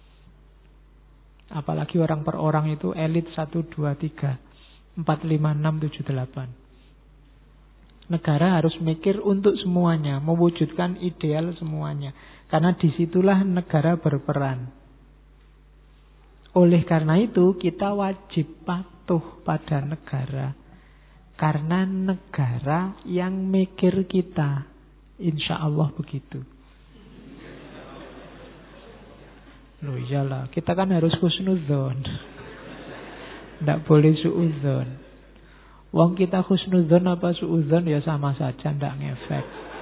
Apalagi orang per orang itu elit 1, 2, 3, 4, 5, 6, 7, 8. Negara harus mikir untuk semuanya, mewujudkan ideal semuanya. Karena disitulah negara berperan. Oleh karena itu kita wajib patuh pada negara. Karena negara yang mikir kita. Insya Allah begitu. Loh iyalah, kita kan harus husnudzon. Tidak boleh suudzon. Wong kita husnudzon apa suudzon ya sama saja, tidak ngefek.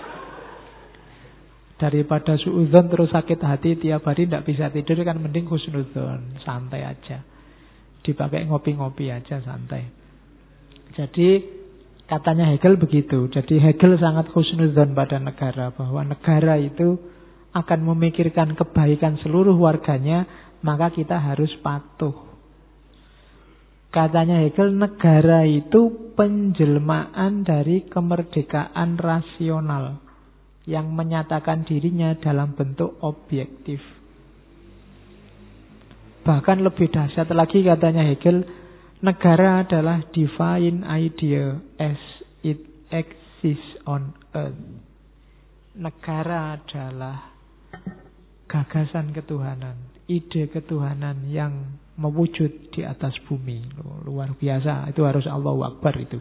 Daripada suudzon terus sakit hati tiap hari tidak bisa tidur, kan mending husnudzon, santai aja. Dipakai ngopi-ngopi aja santai. Jadi katanya Hegel begitu. Jadi Hegel sangat husnudzon pada negara, bahwa negara itu akan memikirkan kebaikan seluruh warganya, maka kita harus patuh. Katanya Hegel, negara itu penjelmaan dari kemerdekaan rasional yang menyatakan dirinya dalam bentuk objektif. Bahkan lebih dahsyat lagi katanya Hegel, negara adalah divine idea as it exists on earth. Negara adalah gagasan ketuhanan, ide ketuhanan yang mewujud di atas bumi. Luar biasa, itu harus Allahu Akbar itu.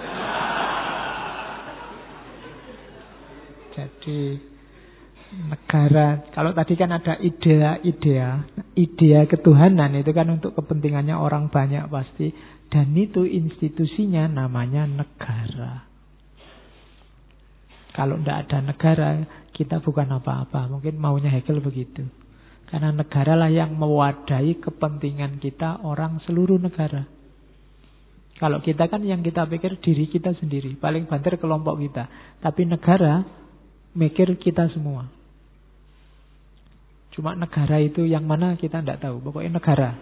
Jadi negara, kalau tadi kan ada idea ketuhanan, itu kan untuk kepentingannya orang banyak pasti. Dan itu institusinya namanya negara. Kalau tidak ada negara, kita bukan apa-apa. Mungkin maunya Hegel begitu. Karena negara lah yang mewadahi kepentingan kita, orang seluruh negara. Kalau kita kan yang kita pikir diri kita sendiri, paling banter kelompok kita. Tapi negara mikir kita semua. Cuma negara itu yang mana kita tidak tahu. Pokoknya negara.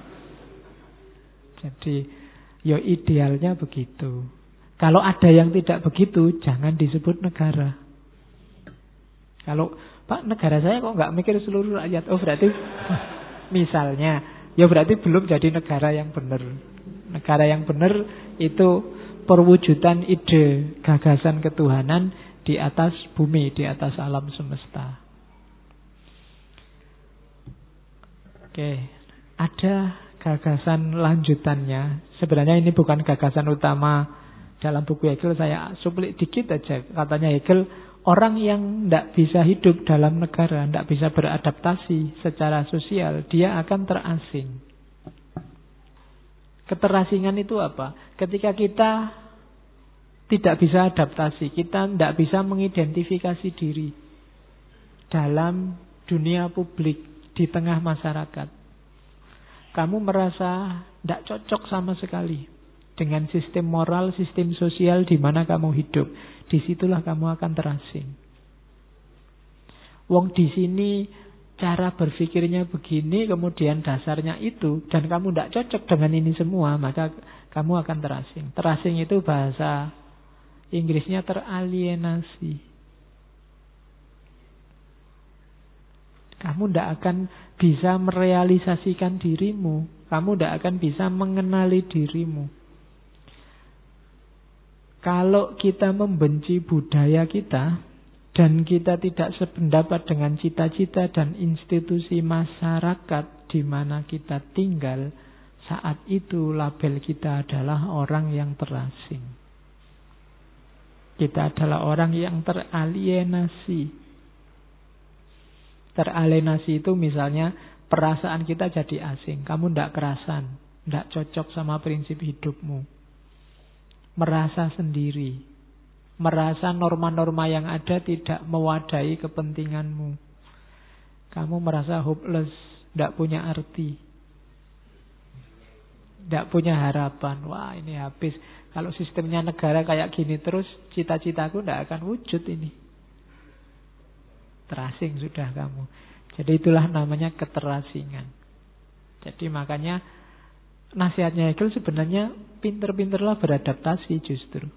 Jadi ya idealnya begitu. Kalau ada yang tidak begitu, jangan disebut negara. Kalau Pak, negara saya kok nggak mikir seluruh rakyat. Oh berarti misalnya, ya berarti belum jadi negara yang benar. Negara yang benar itu perwujudan ide gagasan ketuhanan di atas bumi, di atas alam semesta. Oke, ada gagasan lanjutannya. Sebenarnya ini bukan gagasan utama dalam buku Hegel, saya suplik dikit aja. Katanya Hegel, orang yang tidak bisa hidup dalam negara, tidak bisa beradaptasi secara sosial, dia akan terasing. Keterasingan itu apa? Ketika kita tidak bisa adaptasi, kita tidak bisa mengidentifikasi diri dalam dunia publik, di tengah masyarakat. Kamu merasa tidak cocok sama sekali dengan sistem moral, sistem sosial di mana kamu hidup. Disitulah kamu akan terasing. Wong di sini cara berpikirnya begini, kemudian dasarnya itu, dan kamu tidak cocok dengan ini semua, maka kamu akan terasing. Terasing itu bahasa Inggrisnya teralienasi. Kamu tidak akan bisa merealisasikan dirimu. Kamu tidak akan bisa mengenali dirimu. Kalau kita membenci budaya kita dan kita tidak sependapat dengan cita-cita dan institusi masyarakat di mana kita tinggal, saat itu label kita adalah orang yang terasing. Kita adalah orang yang teralienasi. Teralienasi itu misalnya perasaan kita jadi asing. Kamu tidak kerasan, tidak cocok sama prinsip hidupmu. Merasa sendiri. Merasa norma-norma yang ada tidak mewadahi kepentinganmu. Kamu merasa hopeless, tidak punya arti. Tidak punya harapan. Wah, ini habis. Kalau sistemnya negara kayak gini terus, cita-citaku tidak akan wujud ini. Terasing sudah kamu. Jadi itulah namanya keterasingan. Jadi makanya nasihatnya Hegel sebenarnya pinter-pinterlah beradaptasi justru.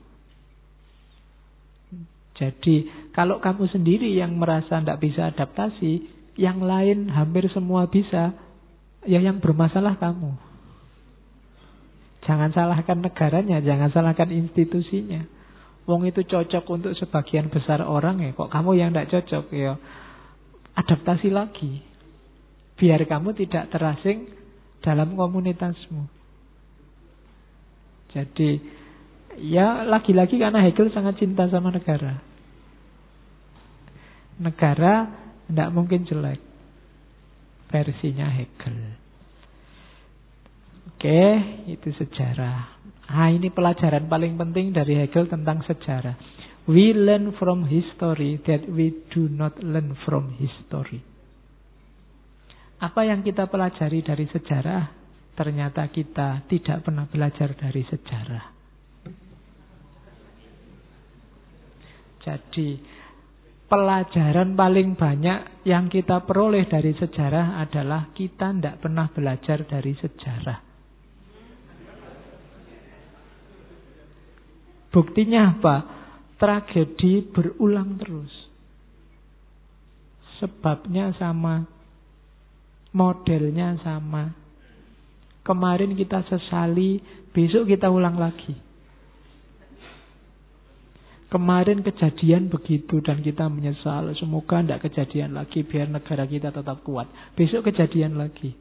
Jadi kalau kamu sendiri yang merasa tidak bisa adaptasi, yang lain hampir semua bisa, ya yang bermasalah kamu. Jangan salahkan negaranya, jangan salahkan institusinya. Wong itu cocok untuk sebagian besar orang ya. Kok kamu yang tidak cocok ya? Adaptasi lagi. Biar kamu tidak terasing dalam komunitasmu. Jadi ya lagi-lagi karena Hegel sangat cinta sama negara. Negara tidak mungkin jelek. Versinya Hegel. Oke, itu sejarah. Ini pelajaran paling penting dari Hegel tentang sejarah. We learn from history that we do not learn from history. Apa yang kita pelajari dari sejarah, ternyata kita tidak pernah belajar dari sejarah. Jadi, pelajaran paling banyak yang kita peroleh dari sejarah adalah kita tidak pernah belajar dari sejarah. Buktinya apa? Tragedi berulang terus. Sebabnya sama. Modelnya sama. Kemarin kita sesali, besok kita ulang lagi. Kemarin kejadian begitu dan kita menyesal. Semoga tidak kejadian lagi biar negara kita tetap kuat. Besok kejadian lagi.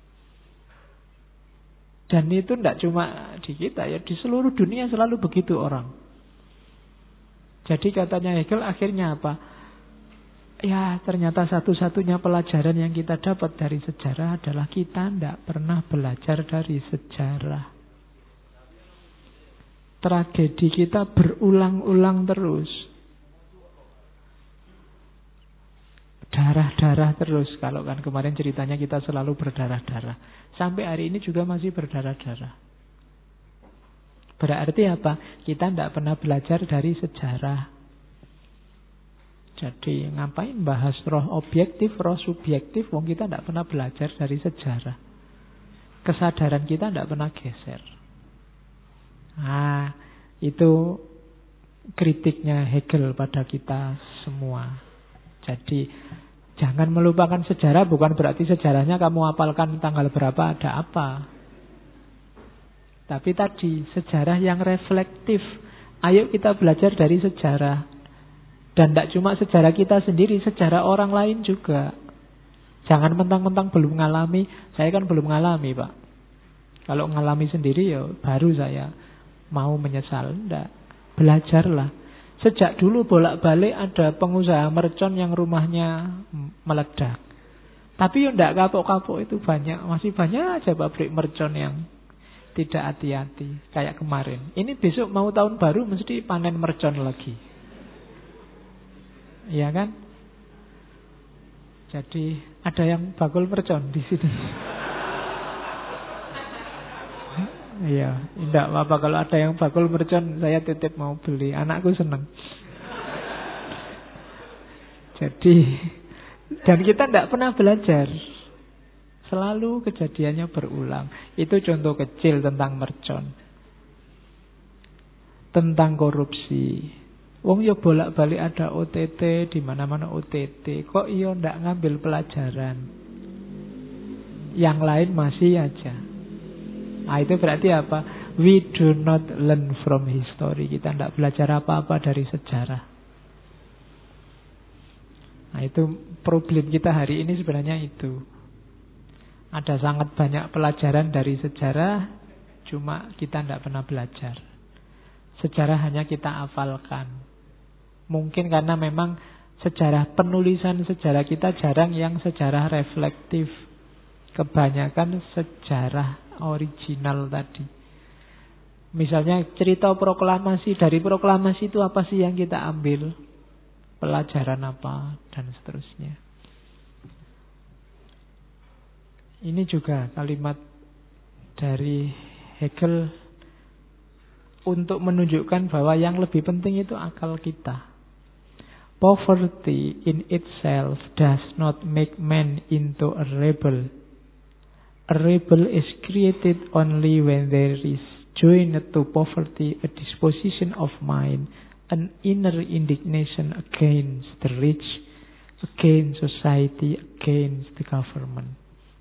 Dan itu tidak cuma di kita ya, di seluruh dunia selalu begitu orang. Jadi katanya Hegel akhirnya apa? Ya ternyata satu-satunya pelajaran yang kita dapat dari sejarah adalah kita tidak pernah belajar dari sejarah. Tragedi kita berulang-ulang terus. Darah-darah terus. Kalau kan kemarin ceritanya kita selalu berdarah-darah. Sampai hari ini juga masih berdarah-darah. Berarti apa? Kita tidak pernah belajar dari sejarah. Jadi ngapain bahas roh objektif, roh subjektif? Wong kita tidak pernah belajar dari sejarah. Kesadaran kita tidak pernah geser. Itu kritiknya Hegel pada kita semua. Jadi jangan melupakan sejarah, bukan berarti sejarahnya kamu hafalkan tanggal berapa ada apa. Tapi tadi sejarah yang reflektif. Ayo kita belajar dari sejarah. Dan tidak cuma sejarah kita sendiri, sejarah orang lain juga. Jangan mentang-mentang belum ngalami. Saya kan belum ngalami Pak. Kalau ngalami sendiri ya baru saya mau menyesal. Tidak, belajarlah. Sejak dulu bolak-balik ada pengusaha mercon yang rumahnya meledak. Tapi ya tidak kapok-kapok itu banyak. Masih banyak aja pabrik mercon yang tidak hati-hati. Kayak kemarin. Ini besok mau tahun baru mesti panen mercon lagi. Iya kan? Jadi ada yang bakul mercon di sini. Iya, tidak apa-apa kalau ada yang bakul mercon saya titip mau beli, anakku senang. Jadi dan kita tidak pernah belajar. Selalu kejadiannya berulang. Itu contoh kecil tentang mercon. Tentang korupsi. Wong yo bolak-balik ada OTT, di mana-mana OTT. Kok iyo ndak ngambil pelajaran? Yang lain masih aja. Itu berarti apa? We do not learn from history. Kita tidak belajar apa-apa dari sejarah. Itu problem kita hari ini sebenarnya itu. Ada sangat banyak pelajaran dari sejarah, cuma kita tidak pernah belajar. Sejarah hanya kita hafalkan. Mungkin karena memang penulisan sejarah kita jarang yang sejarah reflektif. Kebanyakan sejarah original tadi. Misalnya cerita proklamasi, dari proklamasi itu apa sih yang kita ambil? Pelajaran apa? Dan seterusnya. Ini juga kalimat dari Hegel untuk menunjukkan bahwa yang lebih penting itu akal kita. Poverty in itself does not make man into a rebel. A rebel is created only when there is joined to poverty a disposition of mind, an inner indignation against the rich, against society, against the government.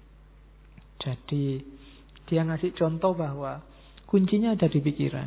Jadi dia ngasih contoh bahwa kuncinya ada di pikiran.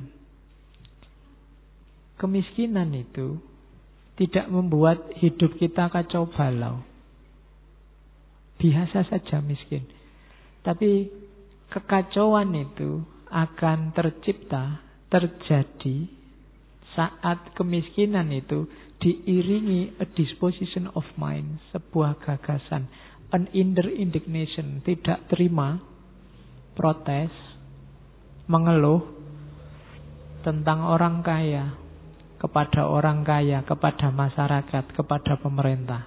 Kemiskinan itu tidak membuat hidup kita kacau balau. Biasa saja miskin. Tapi kekacauan itu akan terjadi saat kemiskinan itu diiringi a disposition of mind, sebuah gagasan, an inner indignation, tidak terima, protes, mengeluh tentang orang kaya, kepada orang kaya, kepada masyarakat, kepada pemerintah.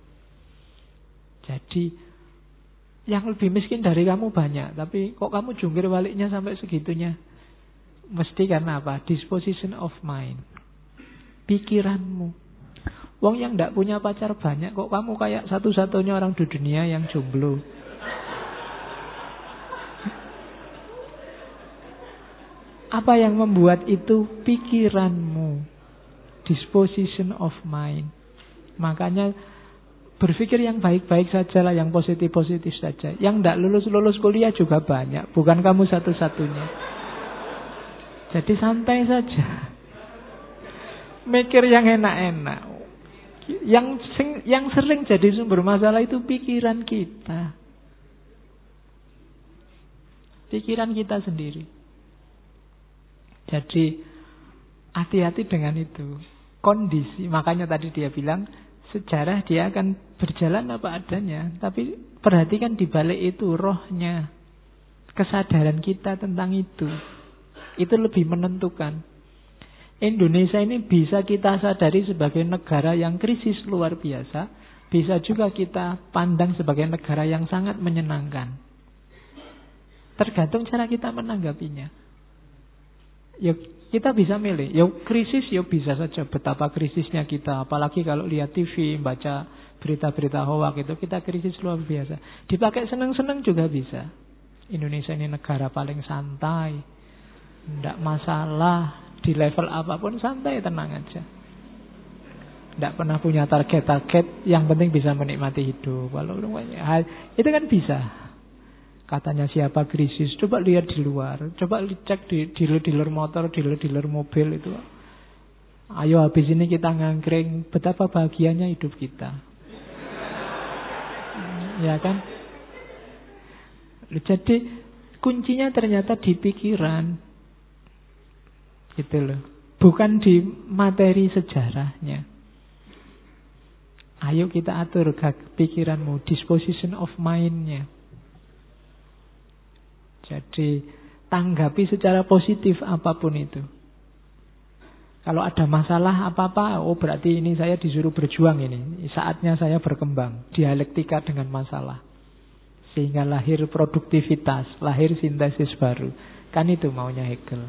Jadi yang lebih miskin dari kamu banyak, tapi kok kamu jungkir baliknya sampai segitunya? Mesti karena apa? Disposition of mind, pikiranmu. Wong yang tidak punya pacar banyak, kok kamu kayak satu-satunya orang di dunia yang jomblo? Apa yang membuat itu? Pikiranmu, disposition of mind. Makanya berpikir yang baik-baik saja lah, yang positif-positif saja. Yang tidak lulus kuliah juga banyak, bukan kamu satu-satunya. Jadi santai saja, mikir yang enak-enak. Yang sering jadi sumber masalah itu pikiran kita, pikiran kita sendiri. Jadi hati-hati dengan itu. Kondisi, makanya tadi dia bilang sejarah dia akan berjalan apa adanya, tapi perhatikan di balik itu rohnya, kesadaran kita tentang itu lebih menentukan. Indonesia ini bisa kita sadari sebagai negara yang krisis luar biasa, bisa juga kita pandang sebagai negara yang sangat menyenangkan. Tergantung cara kita menanggapinya. Ya, kita bisa milih. Ya krisis, ya bisa saja betapa krisisnya kita. Apalagi kalau lihat TV, baca berita-berita hoak itu, kita krisis luar biasa. Dipakai senang-senang juga bisa. Indonesia ini negara paling santai, tidak masalah, di level apapun santai, tenang aja. Tidak pernah punya target-target, yang penting bisa menikmati hidup. Kalau itu kan bisa. Katanya siapa krisis, coba lihat di luar, coba cek di dealer-dealer motor, dealer-dealer mobil itu. Ayo habis ini kita ngangkring, betapa bahagianya hidup kita. Ya kan? Jadi kuncinya ternyata di pikiran. Gitu loh. Bukan di materi sejarahnya. Ayo kita atur pikiranmu, disposition of mind-nya. Jadi tanggapi secara positif apapun itu. Kalau ada masalah apa-apa, oh berarti ini saya disuruh berjuang ini. Saatnya saya berkembang, dialektika dengan masalah. Sehingga lahir produktivitas, lahir sintesis baru. Kan itu maunya Hegel.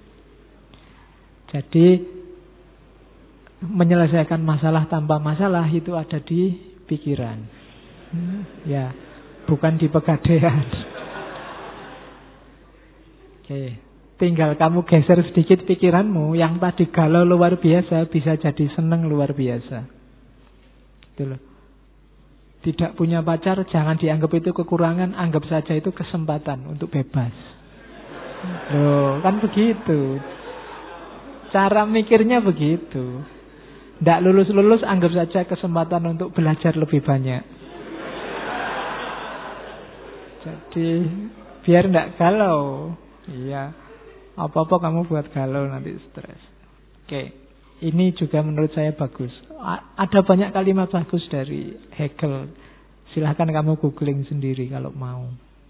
Jadi menyelesaikan masalah tanpa masalah itu ada di pikiran. Ya, bukan di pegadaian. Oke, tinggal kamu geser sedikit pikiranmu, yang tadi galau luar biasa bisa jadi seneng luar biasa. Gitu loh. Tidak punya pacar jangan dianggap itu kekurangan, anggap saja itu kesempatan untuk bebas. Loh, kan begitu. Cara mikirnya begitu. Tidak lulus-lulus anggap saja kesempatan untuk belajar lebih banyak. Jadi biar tidak galau. Iya, apa-apa kamu buat galau nanti stres. Oke. Ini juga menurut saya bagus. Ada banyak kalimat bagus dari Hegel. Silahkan kamu googling sendiri kalau mau.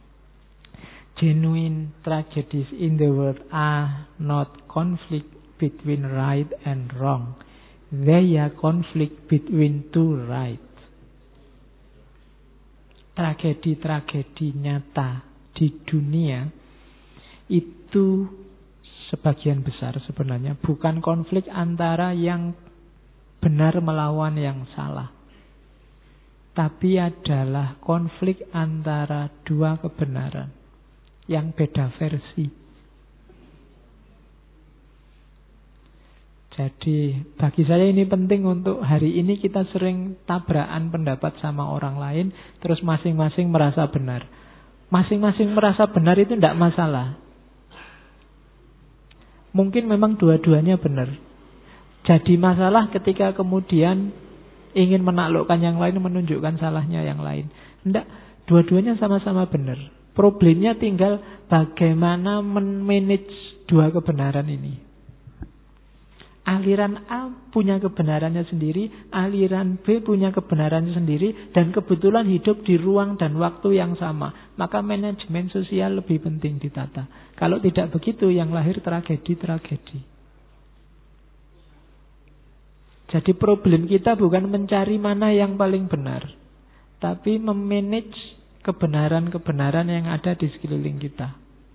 Genuine tragedies in the world are not conflict between right and wrong. They are conflict between two rights. Tragedi-tragedi nyata di dunia itu sebagian besar sebenarnya bukan konflik antara yang benar melawan yang salah, tapi adalah konflik antara dua kebenaran yang beda versi. Jadi bagi saya ini penting untuk hari ini kita sering tabrakan pendapat sama orang lain, terus masing-masing merasa benar. Masing-masing merasa benar itu tidak masalah. Mungkin memang dua-duanya benar. Jadi masalah ketika kemudian ingin menaklukkan yang lain, menunjukkan salahnya yang lain. Tidak, dua-duanya sama-sama benar. Problemnya tinggal bagaimana manage dua kebenaran ini. Aliran A punya kebenarannya sendiri, aliran B punya kebenarannya sendiri, dan kebetulan hidup di ruang dan waktu yang sama. Maka manajemen sosial lebih penting ditata. Kalau tidak begitu, yang lahir tragedi-tragedi. Jadi problem kita bukan mencari mana yang paling benar, tapi memanage kebenaran-kebenaran yang ada di sekeliling kita.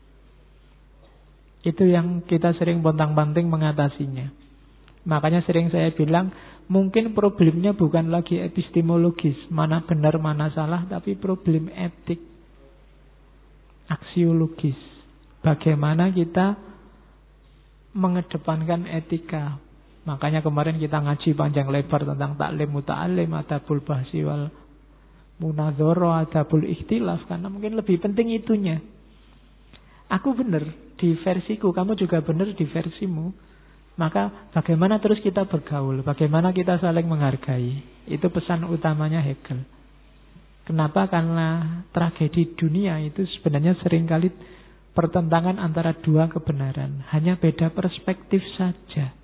Itu yang kita sering pontang-panting mengatasinya. Makanya sering saya bilang, mungkin problemnya bukan lagi epistemologis, mana benar, mana salah, tapi problem etik, aksiologis. Bagaimana kita mengedepankan etika. Makanya kemarin kita ngaji panjang lebar tentang taklim muta'alim, adabul bahsi wal munadzara, adabul ikhtilaf, karena mungkin lebih penting itunya. Aku benar di versiku, kamu juga benar di versimu. Maka bagaimana terus kita bergaul, bagaimana kita saling menghargai. Itu pesan utamanya Hegel. Kenapa? Karena tragedi dunia itu sebenarnya seringkali pertentangan antara dua kebenaran. Hanya beda perspektif saja.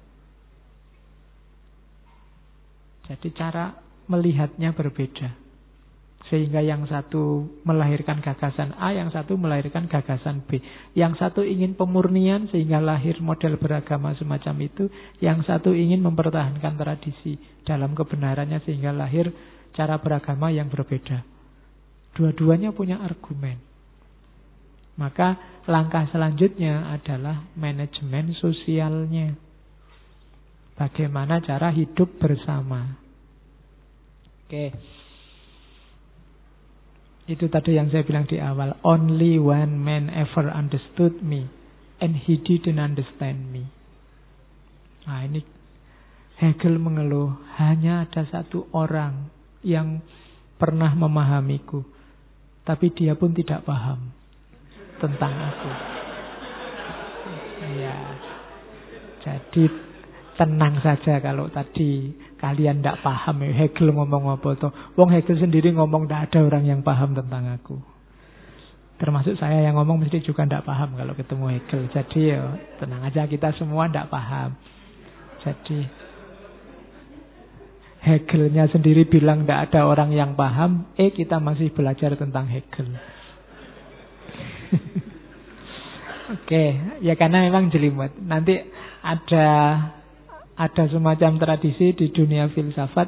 Jadi cara melihatnya berbeda. Sehingga yang satu melahirkan gagasan A, yang satu melahirkan gagasan B. Yang satu ingin pemurnian sehingga lahir model beragama semacam itu. Yang satu ingin mempertahankan tradisi dalam kebenarannya sehingga lahir cara beragama yang berbeda. Dua-duanya punya argumen. Maka langkah selanjutnya adalah manajemen sosialnya. Bagaimana cara hidup bersama. Oke. Itu tadi yang saya bilang di awal. Only one man ever understood me, and he didn't understand me. Nah ini Hegel mengeluh, hanya ada satu orang yang pernah memahamiku, tapi dia pun tidak paham tentang aku. Ya, jadi tenang saja kalau tadi kalian tidak paham Hegel ngomong apa toh. Wong Hegel sendiri ngomong tidak ada orang yang paham tentang aku. Termasuk saya yang ngomong mesti juga tidak paham kalau ketemu Hegel. Jadi ya tenang aja, kita semua tidak paham. Jadi Hegelnya sendiri bilang tidak ada orang yang paham, kita masih belajar tentang Hegel. Oke, ya karena memang jelimet. Nanti ada semacam tradisi di dunia filsafat.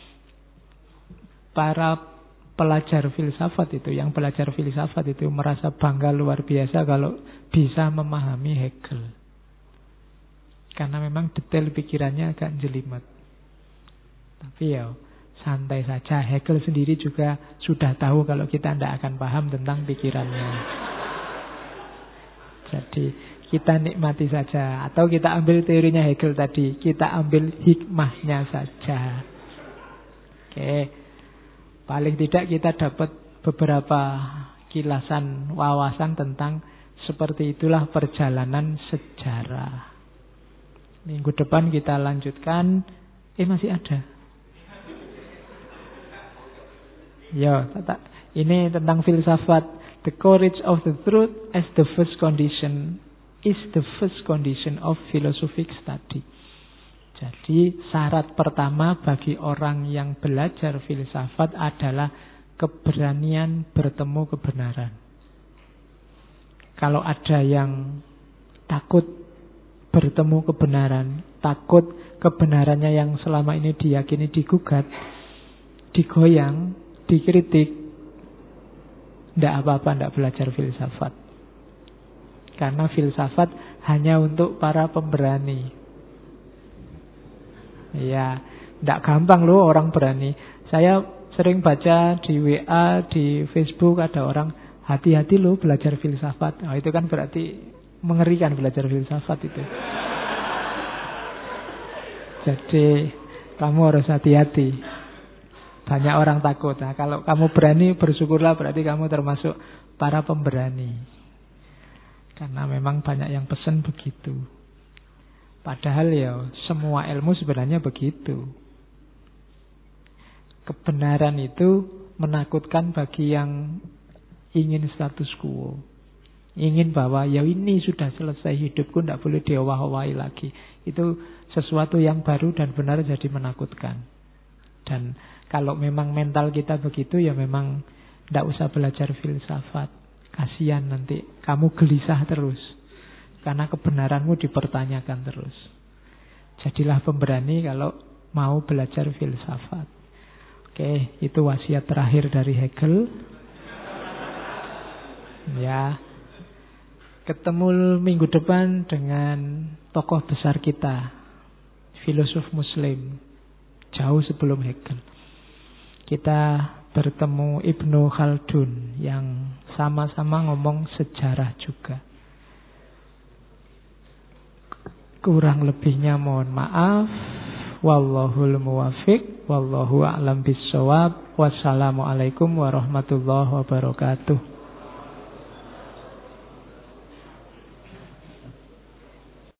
Para pelajar filsafat itu, yang belajar filsafat itu merasa bangga luar biasa kalau bisa memahami Hegel. Karena memang detail pikirannya agak jelimet. Tapi ya santai saja. Hegel sendiri juga sudah tahu kalau kita tidak akan paham tentang pikirannya. Jadi kita nikmati saja. Atau kita ambil teorinya Hegel tadi, kita ambil hikmahnya saja. Oke. Paling tidak kita dapat beberapa kilasan wawasan tentang seperti itulah perjalanan sejarah. Minggu depan kita lanjutkan. Masih ada. Ya, ini tentang filsafat. The courage of the truth as the first condition is the first condition of philosophic study. Jadi syarat pertama bagi orang yang belajar filsafat adalah keberanian bertemu kebenaran. Kalau ada yang takut bertemu kebenaran, takut kebenarannya yang selama ini diyakini digugat, digoyang, dikritik, tidak apa-apa, tidak belajar filsafat. Karena filsafat hanya untuk para pemberani. Ya, tidak gampang loh orang berani. Saya sering baca di WA, di Facebook ada orang, hati-hati loh belajar filsafat. Nah, itu kan berarti mengerikan belajar filsafat itu. Jadi kamu harus hati-hati. Banyak orang takut. Nah, kalau kamu berani, bersyukurlah, berarti kamu termasuk para pemberani. Karena memang banyak yang pesan begitu. Padahal ya semua ilmu sebenarnya begitu. Kebenaran itu menakutkan bagi yang ingin status quo. Ingin bahwa ya ini sudah selesai hidupku, tidak boleh diowah-owahi lagi. Itu sesuatu yang baru dan benar jadi menakutkan. Dan kalau memang mental kita begitu, ya memang tidak usah belajar filsafat. Kasihan nanti kamu gelisah terus. Karena kebenaranmu dipertanyakan terus. Jadilah pemberani kalau mau belajar filsafat. Oke, itu wasiat terakhir dari Hegel. Ya, ketemu minggu depan dengan tokoh besar kita, filosof Muslim, jauh sebelum Hegel. Kita bertemu Ibnu Khaldun yang sama-sama ngomong sejarah juga. Kurang lebihnya mohon maaf. Wallahul muwafiq, wallahu a'lam bissawab. Wassalamualaikum warahmatullahi wabarakatuh.